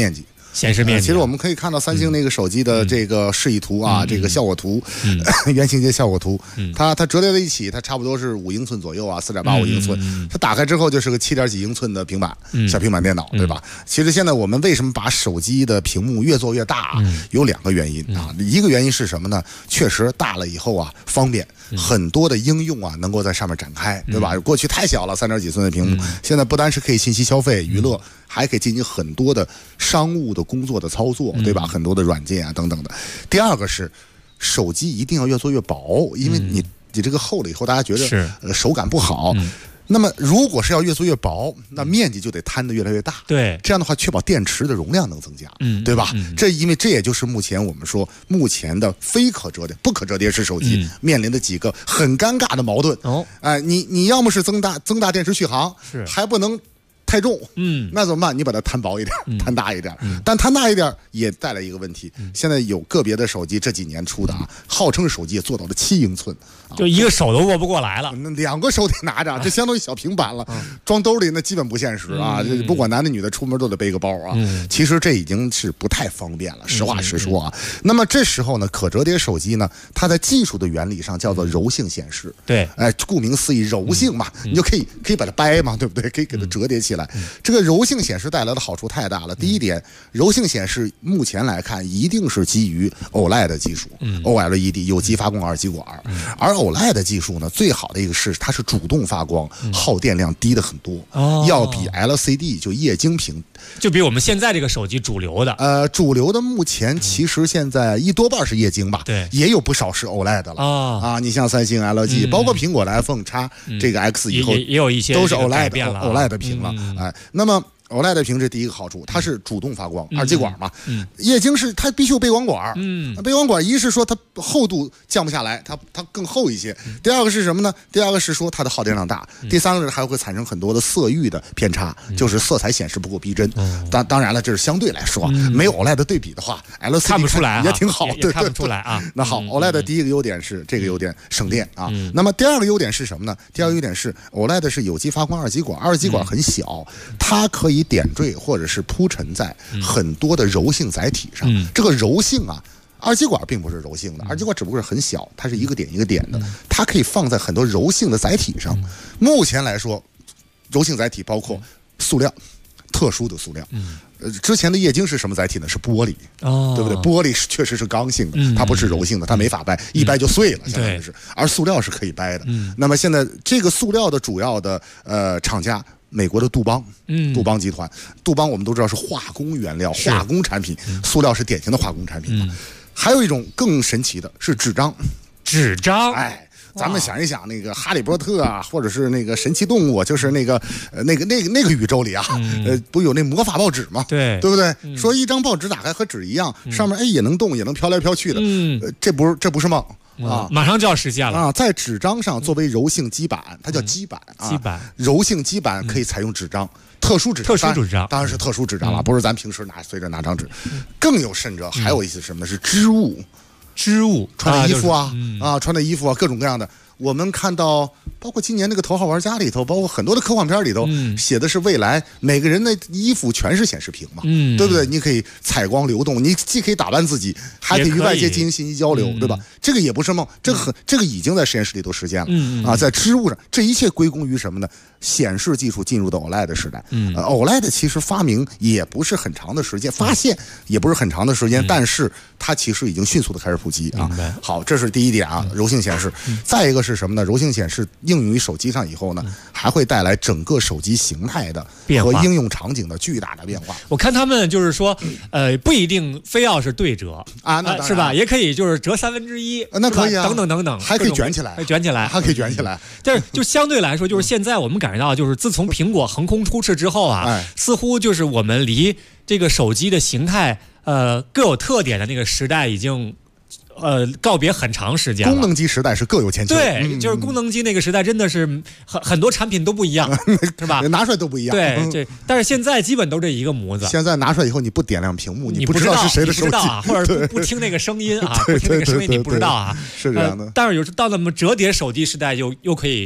显示面积。 其实我们可以看到三星那个手机的这个示意图啊，这个效果图，原型机效果图，它折叠在一起，它差不多是5英寸左右啊，4.85英寸。它打开之后就是个7点几英寸的平板，小平板电脑，对吧？其实现在我们为什么把手机的屏幕越做越大，有2个原因啊。一个原因是什么呢？确实大了以后啊，方便，很多的应用啊能够在上面展开，对吧？过去太小了，3点几寸的屏幕，现在不单是可以信息消费、娱乐，还可以进行很多的商务的工作的操作，对吧？很多的软件啊等等的。第二个是手机一定要越做越薄，因为你这个厚了以后，大家觉得手感不好。那么如果是要越做越薄，那面积就得摊得越来越大。 对， 这样的话确保电池的容量能增加，对吧？因为这也就是目前我们说目前的不可折叠式手机面临的几个很尴尬的矛盾。你要么是增大电池续航，还不能太重，那怎么办？你把它摊薄一点，摊大一点，但摊大一点也带来一个问题。现在有个别的手机这几年出的啊，号称手机也做到了7英寸， 就一个手都握不过来了， 那2个手得拿着，这相当于小平板了，装兜里那基本不现实啊！这不管男的女的出门都得背个包啊。其实这已经是不太方便了，实话实说啊。那么这时候呢，可折叠手机呢，它在技术的原理上叫做柔性显示。 对， 顾名思义，柔性嘛，你就可以把它掰嘛，对不对？可以给它折叠起来。这个柔性显示带来的好处太大了。第一点，柔性显示目前来看一定是基于 OLED 技术，OLED 有机发光二极管，而 OLED 技术呢，最好的一个是它是主动发光，耗电量低的很多，要比 LCD 就液晶屏， 就比我们现在这个手机主流的目前其实现在一多半是液晶吧， 对， 也有不少是 OLED 了你像三星、LG，包括苹果的 iPhone X 这个 X 以后也有一些都是 OLED 屏了，那么OLED 屏是第一个好处，它是主动发光，二极管嘛。液晶是它必须有背光管。背光管一是说它厚度降不下来，它更厚一些。第二个是什么呢？第二个是说它的耗电量大。第三个是还会产生很多的色域的偏差，就是色彩显示不够逼真。当然了，这是相对来说，没有 OLED 对比的话 ，LCD 看不出来也挺好，对， 看不出来啊。 那好，OLED 第一个优点是这个优点省电啊。那么第二个优点是什么呢？第二个优点是 OLED 是有机发光二极管，二极管很小，它可以点缀或者是铺陈在很多的柔性载体上。这个柔性啊，二极管并不是柔性的，二极管只不过是很小，它是一个点一个点的，它可以放在很多柔性的载体上。目前来说，柔性载体包括塑料，特殊的塑料。之前的液晶是什么载体呢？是玻璃，对不对？玻璃确实是刚性的，它不是柔性的，它没法掰，一掰就碎了，相当于是。而塑料是可以掰的。那么现在这个塑料的主要的厂家，美国的杜邦集团，杜邦我们都知道是化工原料、化工产品，塑料是典型的化工产品嘛。还有一种更神奇的是纸张，咱们想一想，那个哈利波特啊，或者是那个神奇动物，就是那个宇宙里啊，不有那魔法报纸吗？对不对？说一张报纸打开和纸一样，上面也能动，也能飘来飘去的。这不是梦。 马上就要实现了啊！在纸张上作为柔性基板，它叫基板柔性基板可以采用纸张，特殊纸张，当然是特殊纸张了，不是咱平时随着拿张纸。更有甚者，还有一些什么呢？是织物，穿的衣服穿的衣服啊，各种各样的。我们看到，包括今年那个《头号玩家》里头，包括很多的科幻片里头，写的是未来每个人的衣服全是显示屏嘛，对不对？你可以采光流动，你既可以打扮自己，还可以与外界进行信息交流，对吧？这个也不是梦，这个已经在实验室里头实现了在织物上，这一切归功于什么呢？显示技术进入到 OLED 时代。OLED 其实发明也不是很长的时间，发现也不是很长的时间，但是它其实已经迅速的开始普及啊。好，这是第一点啊，柔性显示。再一个是什么呢？柔性显示应用于手机上以后呢，还会带来整个手机形态的和应用场景的巨大的变化。 我看他们就是说，不一定非要是对折啊，那是吧？也可以就是折1/3， 那可以啊， 等等， 还可以卷起来，还可以卷起来。 但是就相对来说，就是现在我们感觉到，就是自从苹果横空出世之后啊，似乎就是我们离这个手机的形态各有特点的那个时代已经告别很长时间了。 功能机时代是各有千秋。 对，就是功能机那个时代真的是很多产品都不一样，是吧？ 拿出来都不一样。 对，但是现在基本都这一个模子。 现在拿出来以后，你不点亮屏幕，你不知道是谁的手机啊，或者不听那个声音啊，不听那个声音你不知道啊， 是这样的。 但是有到那么折叠手机时代又可以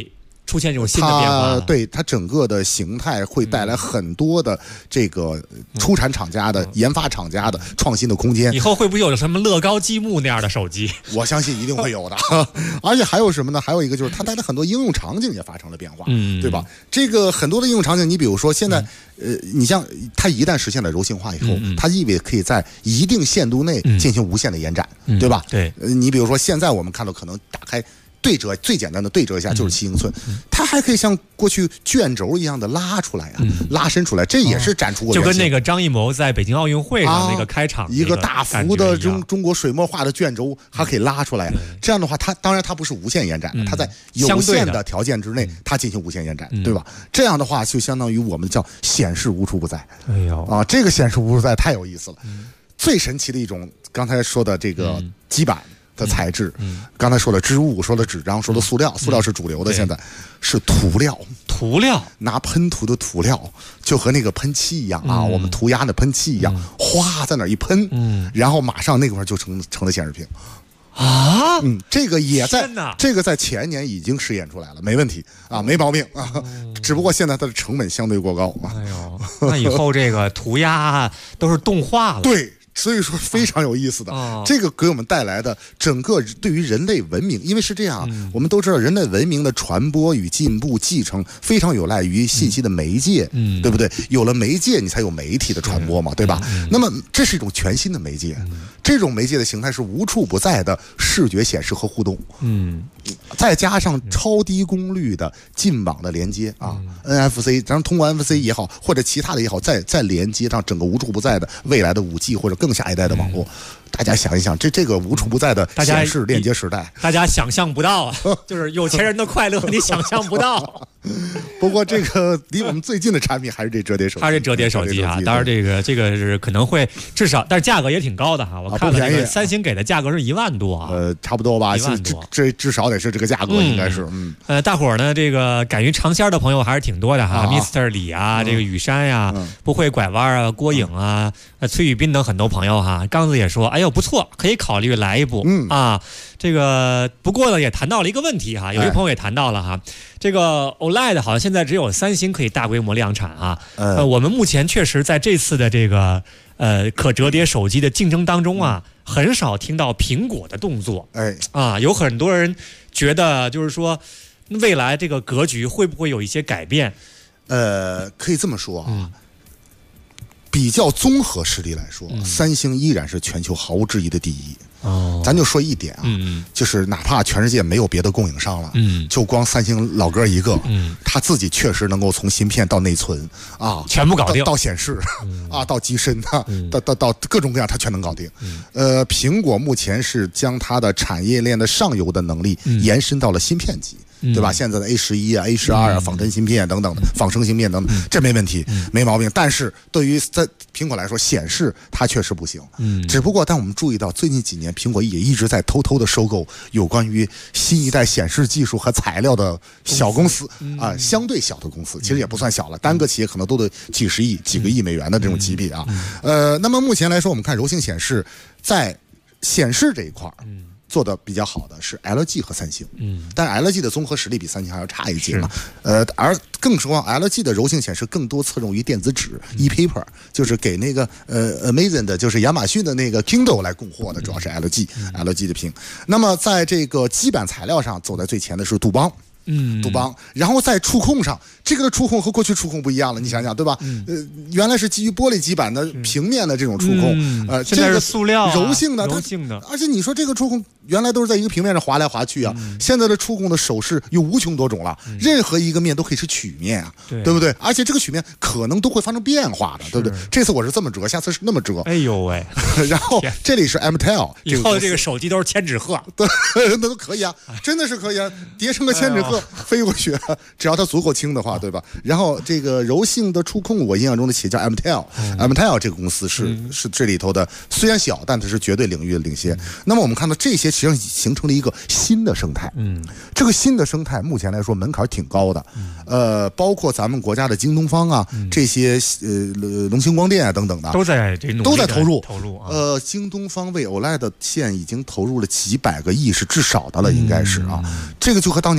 出现这种新的变化， 对它整个的形态会带来很多的这个出产厂家的、研发厂家的创新的空间。 以后会不会有什么乐高积木那样的手机？ 我相信一定会有的。而且还有什么呢？还有一个就是它带来很多应用场景也发生了变化，对吧？这个很多的应用场景，你比如说现在，你像它一旦实现了柔性化以后，它意味可以在一定限度内进行无限的延展，对吧？ 对， 你比如说现在我们看到可能打开。对折最简单的对折一下就是7英寸，它还可以像过去卷轴一样的拉出来拉伸出来，这也是展出过。 就跟那个张艺谋在北京奥运会上那个开场一个大幅的中国水墨画的卷轴还可以拉出来，这样的话它当然它不是无限延展，它在有限的条件之内它进行无限延展，对吧？这样的话就相当于我们叫显示无处不在。 哎呦这个显示无处不在太有意思了。最神奇的一种刚才说的这个基板的材质，刚才说了织物，说了纸张，说了塑料，塑料是主流的，现在是涂料，拿喷涂的涂料，就和那个喷漆一样我们涂鸦的喷漆一样，哗在那一喷，然后马上那块就成了显示屏。这个也在这个在前年已经试验出来了，没问题没毛病只不过现在它的成本相对过高哎呦，那以后这个涂鸦都是动画了。 对。所以说非常有意思的，这个给我们带来的整个对于人类文明，因为是这样，我们都知道人类文明的传播与进步继承非常有赖于信息的媒介，对不对？有了媒介，你才有媒体的传播嘛，对吧？那么这是一种全新的媒介，这种媒介的形态是无处不在的视觉显示和互动，再加上超低功率的进网的连接NFC， 咱通过 NFC 也好，或者其他的也好，再连接上整个无处不在的未来的5G 或者更下一代的网络，大家想一想，这个无处不在的显示链接时代， 大家想象不到就是有钱人的快乐，你想象不到。 不过这个离我们最近的产品还是这折叠手机， 当然这个是可能会至少，但是价格也挺高的我看了这个三星给的价格是1万多差不多吧，1万多，这至少得是这个价格，应该是大伙儿呢这个敢于尝鲜的朋友还是挺多的Mr. 李这个雨山呀，不会拐弯郭颖崔宇斌等很多朋友刚子也说，哎呦不错，可以考虑来一部这个不过呢也谈到了一个问题有一个朋友也谈到了这个 OLED 好像现在只有三星可以大规模量产我们目前确实在这次的这个可折叠手机的竞争当中很少听到苹果的动作，有很多人觉得就是说未来这个格局会不会有一些改变？ 可以这么说比较综合实力来说，三星依然是全球毫无质疑的第一。咱就说一点就是哪怕全世界没有别的供应商了，就光三星老哥一个，他自己确实能够从芯片到内存全部搞定， 到显示到机身到各种各样，他全能搞定。苹果目前是将它的产业链的上游的能力延伸到了芯片级。对吧？现在的A11啊、A12啊、仿真芯片等等的仿生芯片等等，这没问题，没毛病。但是对于在苹果来说，显示它确实不行。只不过，但我们注意到最近几年，苹果也一直在偷偷的收购有关于新一代显示技术和材料的小公司相对小的公司，其实也不算小了，单个企业可能都得几十亿、几个亿美元的这种级别那么目前来说，我们看柔性显示在显示这一块做的比较好的是 LG 和三星，但 LG 的综合实力比三星还要差一截嘛。而更何况 LG 的柔性显示更多侧重于电子纸 ePaper， 就是给那个Amazon 的，就是亚马逊的那个 Kindle 来供货的，主要是 LG 的屏。那么在这个基板材料上走在最前的是杜邦。杜邦，然后在触控上，这个的触控和过去触控不一样了，你想想，对吧？原来是基于玻璃基板的平面的这种触控， 现在是塑料柔性的， 而且你说这个触控原来都是在一个平面上滑来滑去现在的触控的手势有无穷多种了，任何一个面都可以是曲面对不对？而且这个曲面可能都会发生变化的，对不对？这次我是这么折，下次是那么折， 哎呦喂！ 然后这里是 MTEL， 以后这个手机都是千纸鹤， 对，那都可以真的是可以叠成个千纸鹤。飞过去，只要它足够轻的话，对吧？然后这个柔性的触控，我印象中的企业叫 MTEL，MTEL 这个公司是这里头的，虽然小，但它是绝对领域的领先。那么我们看到这些实际上形成了一个新的生态，这个新的生态目前来说门槛挺高的，包括咱们国家的京东方这些龙星光电等等的都在投入。京东方为 OLED 线已经投入了几百个亿是至少的了，应该是这个就和当年上液晶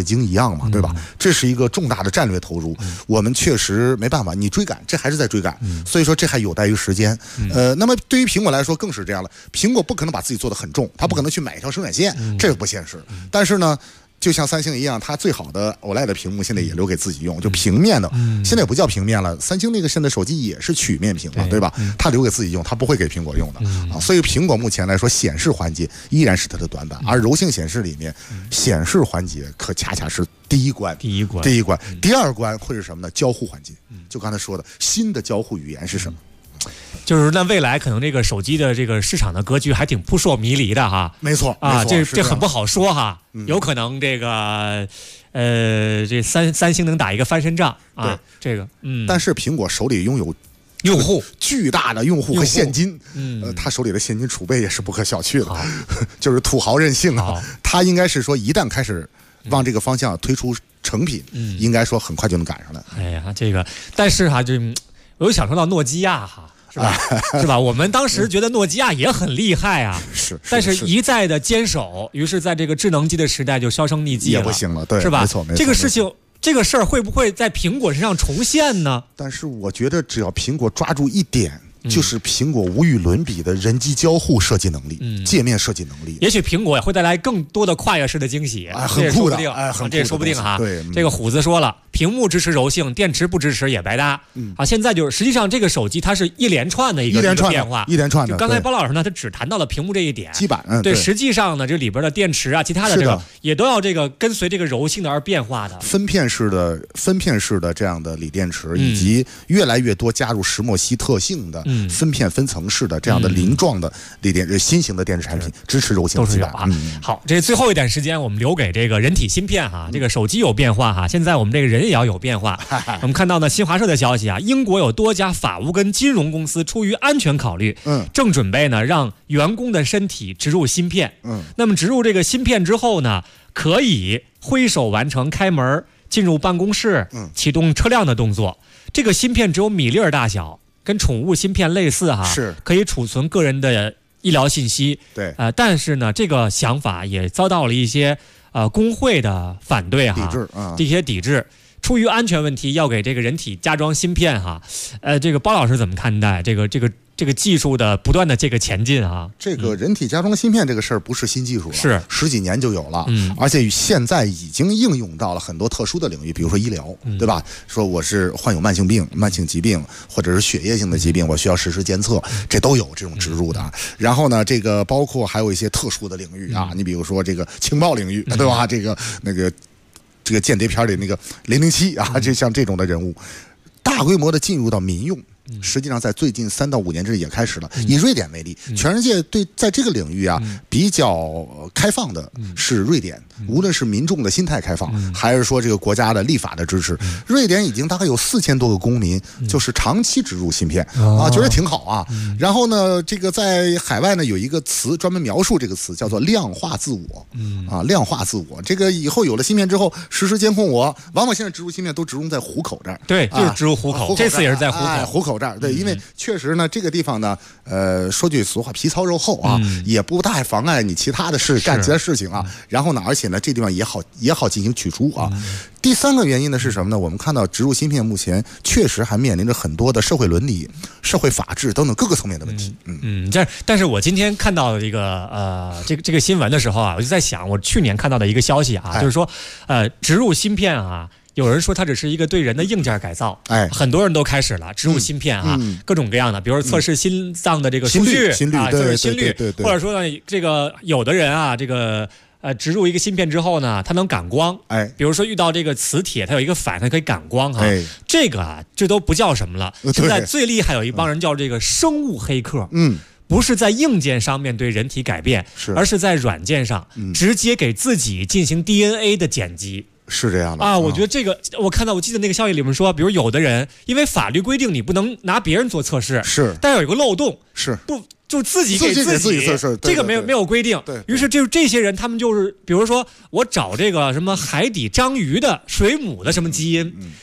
京一样嘛，对吧？这是一个重大的战略投入，我们确实没办法，你追赶，这还是在追赶，所以说这还有待于时间。那么对于苹果来说更是这样了，苹果不可能把自己做得很重，它不可能去买一条生产线，这个不现实。但是呢，就像三星一样，它最好的 OLED 的屏幕现在也留给自己用，就平面的，现在也不叫平面了。三星那个现在手机也是曲面屏了，对吧？它留给自己用，它不会给苹果用的啊。所以苹果目前来说，显示环节依然是它的短板，而柔性显示里面，显示环节可恰恰是第一关。第二关会是什么呢？交互环节。就刚才说的，新的交互语言是什么？ 就是那未来可能这个手机的这个市场的格局还挺扑朔迷离的哈。 没错啊，这很不好说哈。有可能这个这三星能打一个翻身仗啊。 对， 这个但是苹果手里拥有用户巨大的用户和现金，他手里的现金储备也是不可小觑的，就是土豪任性啊。他应该是说，一旦开始往这个方向推出成品，应该说很快就能赶上来。 哎呀，这个但是哈，我又想说到诺基亚哈。是吧？是吧？我们当时觉得诺基亚也很厉害啊，但是一再的坚守，于是在这个智能机的时代就销声匿迹了， 也不行了，对， 是吧？ 没错。 这个事情，这个事儿会不会在苹果身上重现呢？ 但是我觉得，只要苹果抓住一点。就是苹果无与伦比的人机交互设计能力，界面设计能力。 也许苹果会带来更多的跨越式的惊喜， 很酷的， 这也说不定哈。 对， 这个虎子说了，屏幕支持柔性，电池不支持也白搭。现在就是实际上这个手机它是一连串的一个变化， 一连串的。 就刚才包老师呢，他只谈到了屏幕这一点， 基板。 对，实际上呢，这里边的电池啊，其他的这个也都要这个跟随这个柔性的而变化的。 分片式的这样的锂电池，以及越来越多加入石墨烯特性的分片分层式的这样的鳞状的锂电新型的电池产品，支持柔性基板。 好，这最后一点时间我们留给这个人体芯片哈，这个手机有变化哈，现在我们这个人也要有变化。我们看到呢，新华社的消息啊，英国有多家法务跟金融公司出于安全考虑，正准备呢让员工的身体植入芯片。那么植入这个芯片之后呢，可以挥手完成开门、进入办公室、启动车辆的动作。这个芯片只有米粒儿大小。跟宠物芯片类似哈， 是可以储存个人的医疗信息。 对， 但是呢，这个想法也遭到了一些工会的反对哈，这些抵制。出于安全问题，要给这个人体加装芯片哈。这个包老师怎么看待这个技术的不断的这个前进啊？ 这个人体加装芯片这个事儿不是新技术了， 是 10几年就有了，而且现在已经应用到了很多特殊的领域，比如说医疗，对吧？说我是患有慢性病、慢性疾病，或者是血液性的疾病，我需要实时监测，这都有这种植入的。然后呢，这个包括还有一些特殊的领域啊，你比如说这个情报领域，对吧？这个间谍片里那个007啊，就像这种的人物，大规模的进入到民用。实际上在最近3到5年之内也开始了。以瑞典为例，全世界对在这个领域啊比较开放的是瑞典，无论是民众的心态开放，还是说这个国家的立法的支持，瑞典已经大概有4000多个公民就是长期植入芯片啊，觉得挺好啊。然后呢，这个在海外呢有一个词专门描述这个词，叫做量化自我啊，量化自我。这个以后有了芯片之后，实时监控我，往往现在植入芯片都植入在虎口这儿， 对，就是植入虎口，这次也是在虎口这儿，对，因为确实呢，这个地方呢，说句俗话，皮糙肉厚啊，也不太妨碍你其他的干其他事情啊。然后呢，而且呢，这地方也好进行取出啊。第3个原因呢是什么呢？我们看到植入芯片目前确实还面临着很多的社会伦理、社会法治等等各个层面的问题。 但是我今天看到这个这个新闻的时候啊，我就在想，我去年看到的一个消息啊，就是说植入芯片啊。有人说它只是一个对人的硬件改造，很多人都开始了植入芯片啊，各种各样的，比如说测试心脏的这个数据啊，测试心率，或者说呢，这个有的人啊，这个植入一个芯片之后呢，它能感光，比如说遇到这个磁铁，它有一个反，它可以感光哈，这个啊，这都不叫什么了。现在最厉害有一帮人叫这个生物黑客，不是在硬件上面对人体改变，而是在软件上直接给自己进行 DNA 的剪辑。 是这样的啊，我觉得这个我记得那个消息里面说，比如有的人因为法律规定你不能拿别人做测试，但有一个漏洞，不就自己给自己测试， 这个没有规定。于是这些人他们就是，比如说我找这个什么海底章鱼的水母的什么基因。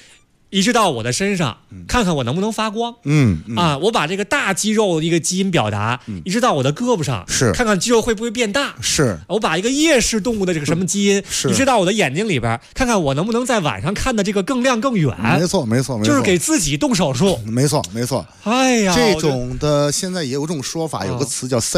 移植到我的身上，看看我能不能发光。我把这个大肌肉的一个基因表达移植到我的胳膊上， 是看看肌肉会不会变大。 是我把一个夜视动物的这个什么基因移植到我的眼睛里边，看看我能不能在晚上看的这个更亮更远。 没错， 就是给自己动手术。 没错。 哎呀， 这种的现在也有这种说法，有个词叫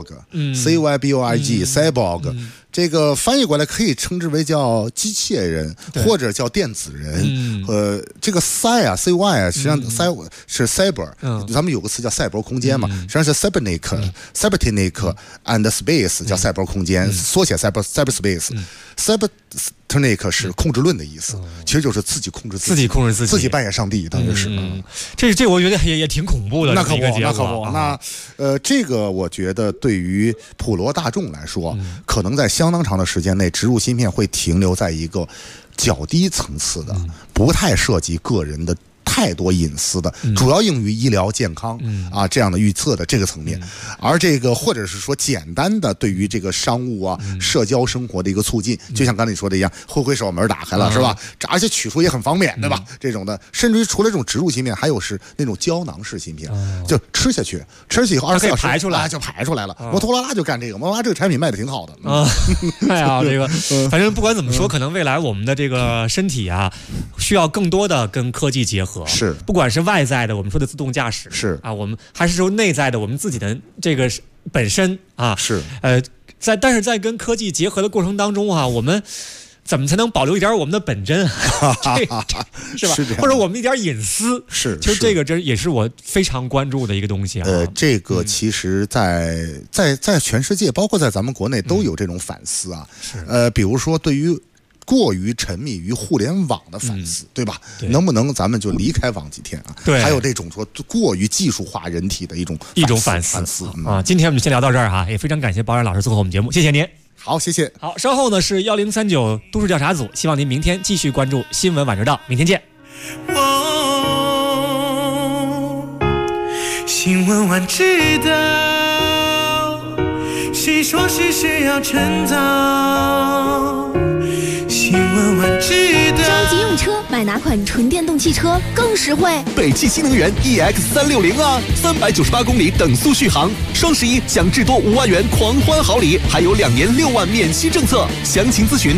cyborg，cyborg。这个翻译过来可以称之为叫机器人，或者叫电子人。这个 cy 啊 cy 啊，实际上 cy 是 cyber，咱们有个词叫赛博空间嘛，实际上是 cybernetic and space 叫赛博空间，缩写 cyberspace。cybernetic 是控制论的意思，其实就是自己控制自己，自己扮演上帝，等于是。 这我觉得也挺恐怖的。 那可不。那这个我觉得对于普罗大众来说，可能在相当长的时间内，植入芯片会停留在一个较低层次的，不太涉及个人的太多隐私的，主要用于医疗健康这样的预测的这个层面，而这个或者是说简单的对于这个商务啊、社交生活的一个促进，就像刚才你说的一样，挥手门打开了是吧？而且取出也很方便，对吧？这种的，甚至于除了这种植入芯片，还有是那种胶囊式芯片，就吃下去以后24小时排出来就排出来了。摩托罗拉就干这个，摩托罗拉这个产品卖的挺好的哎呀，这个反正不管怎么说，可能未来我们的这个身体啊，需要更多的跟科技结合。 是， 不管是外在的我们说的自动驾驶， 是我们还是说内在的我们自己的这个本身是但是在跟科技结合的过程当中我们怎么才能保留一点我们的本真是吧？或者我们一点隐私其实这个真也是我非常关注的一个东西这个其实在全世界，包括在咱们国内都有这种反思比如说对于过于沉迷于互联网的反思，对吧？能不能咱们就离开网几天对， 还有这种说过于技术化人体的一种反思今天我们就先聊到这儿也非常感谢保冉老师做客我们节目，谢谢您。 好，谢谢。 好，稍后呢是1039都市调查组，希望您明天继续关注新闻晚知道，明天见。 新闻晚知道，谁说是谁要趁早？新闻晚知道， 着急用车，买哪款纯电动汽车更实惠？ 北汽新能源 EX360 398公里等速续航，双11享至多5万元狂欢好礼，还有2年6万免息政策，详情咨询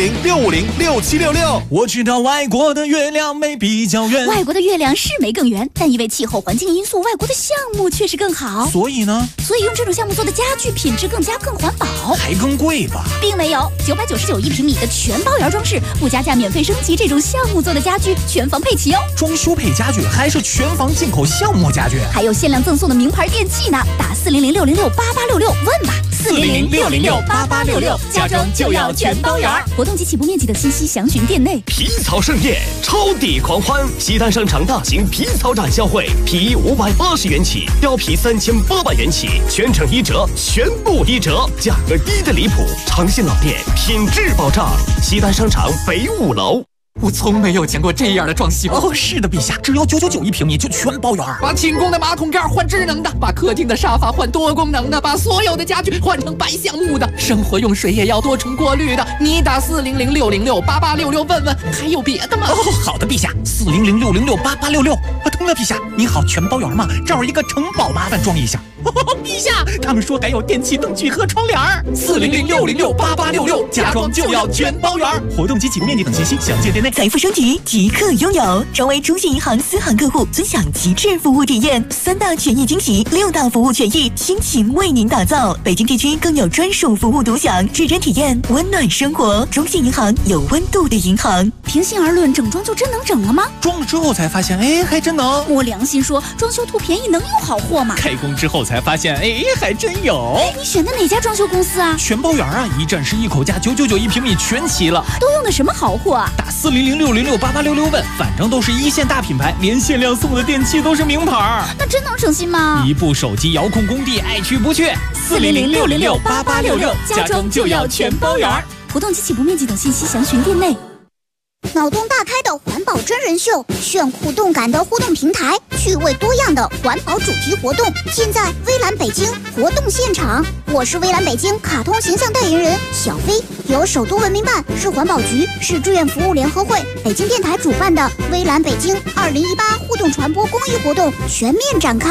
400-650-6766。 我知道外国的月亮没比较圆， 外国的月亮是没更圆，但因为气候环境因素，外国的项目确实更好。 所以呢？ 所以用这种项目做的家具品质更环保， 还更贵吧？ 并没有，999一平米的全包圆装饰，不加价免费升级，这种项目做的家具全房配齐哦。 装修配家具还是全房进口项目家具， 还有限量赠送的名牌电器呢。打400-606-8866问吧，400-606-8866，家装就要全包圆。活动及起步面积等信息详询店内。 皮草盛宴，超抵狂欢！西单商场大型皮草展销会，皮衣580元起，貂皮3800元起，全程1折，全部1折，价格低得离谱，长线老店，品质保障。西单商场北5楼。 我从没有见过这样的装修。是的，陛下，只要999一平米就全包圆。把寝宫的马桶盖换智能的，把客厅的沙发换多功能的，把所有的家具换成白橡木的，生活用水也要多重过滤的。你打400-606-8866问问，还有别的吗？好的，陛下，400-606-8866。通了，陛下，你好，全包圆吗？这儿一个城堡，麻烦装一下。陛下，他们说还有电器灯具和窗帘。400-606-8866，家装就要全包圆。活动及起步面积等信息详见店内。 财富升级即刻拥有，成为中信银行私行客户，尊享极致服务体验，3大权益惊喜，6大服务权益，倾情为您打造。北京地区更有专属服务独享，指针体验，温暖生活。中信银行有温度的银行。 平心而论，整装就真能整了吗？ 装了之后才发现，还真能。 摸良心说，装修图便宜能有好货吗？ 开工之后才发现，还真有。 你选的哪家装修公司啊？ 全包圆啊，一站式一口价，999一平米全齐了。 都用的什么好货啊？ 打400-606-8866问，反正都是1线大品牌，连限量送的电器都是名牌。 那真能省心吗？ 一部手机遥控工地，爱去不去。 400-606-8866，家装就要全包圆。活动及起步面积等信息详询店内。 脑洞大开的环保真人秀，炫酷动感的互动平台，趣味多样的环保主题活动，尽在微蓝北京活动现场。我是微蓝北京卡通形象代言人小飞，由首都文明办、市环保局、市志愿服务联合会、北京电台主办的微蓝北京2018互动传播公益活动全面展开。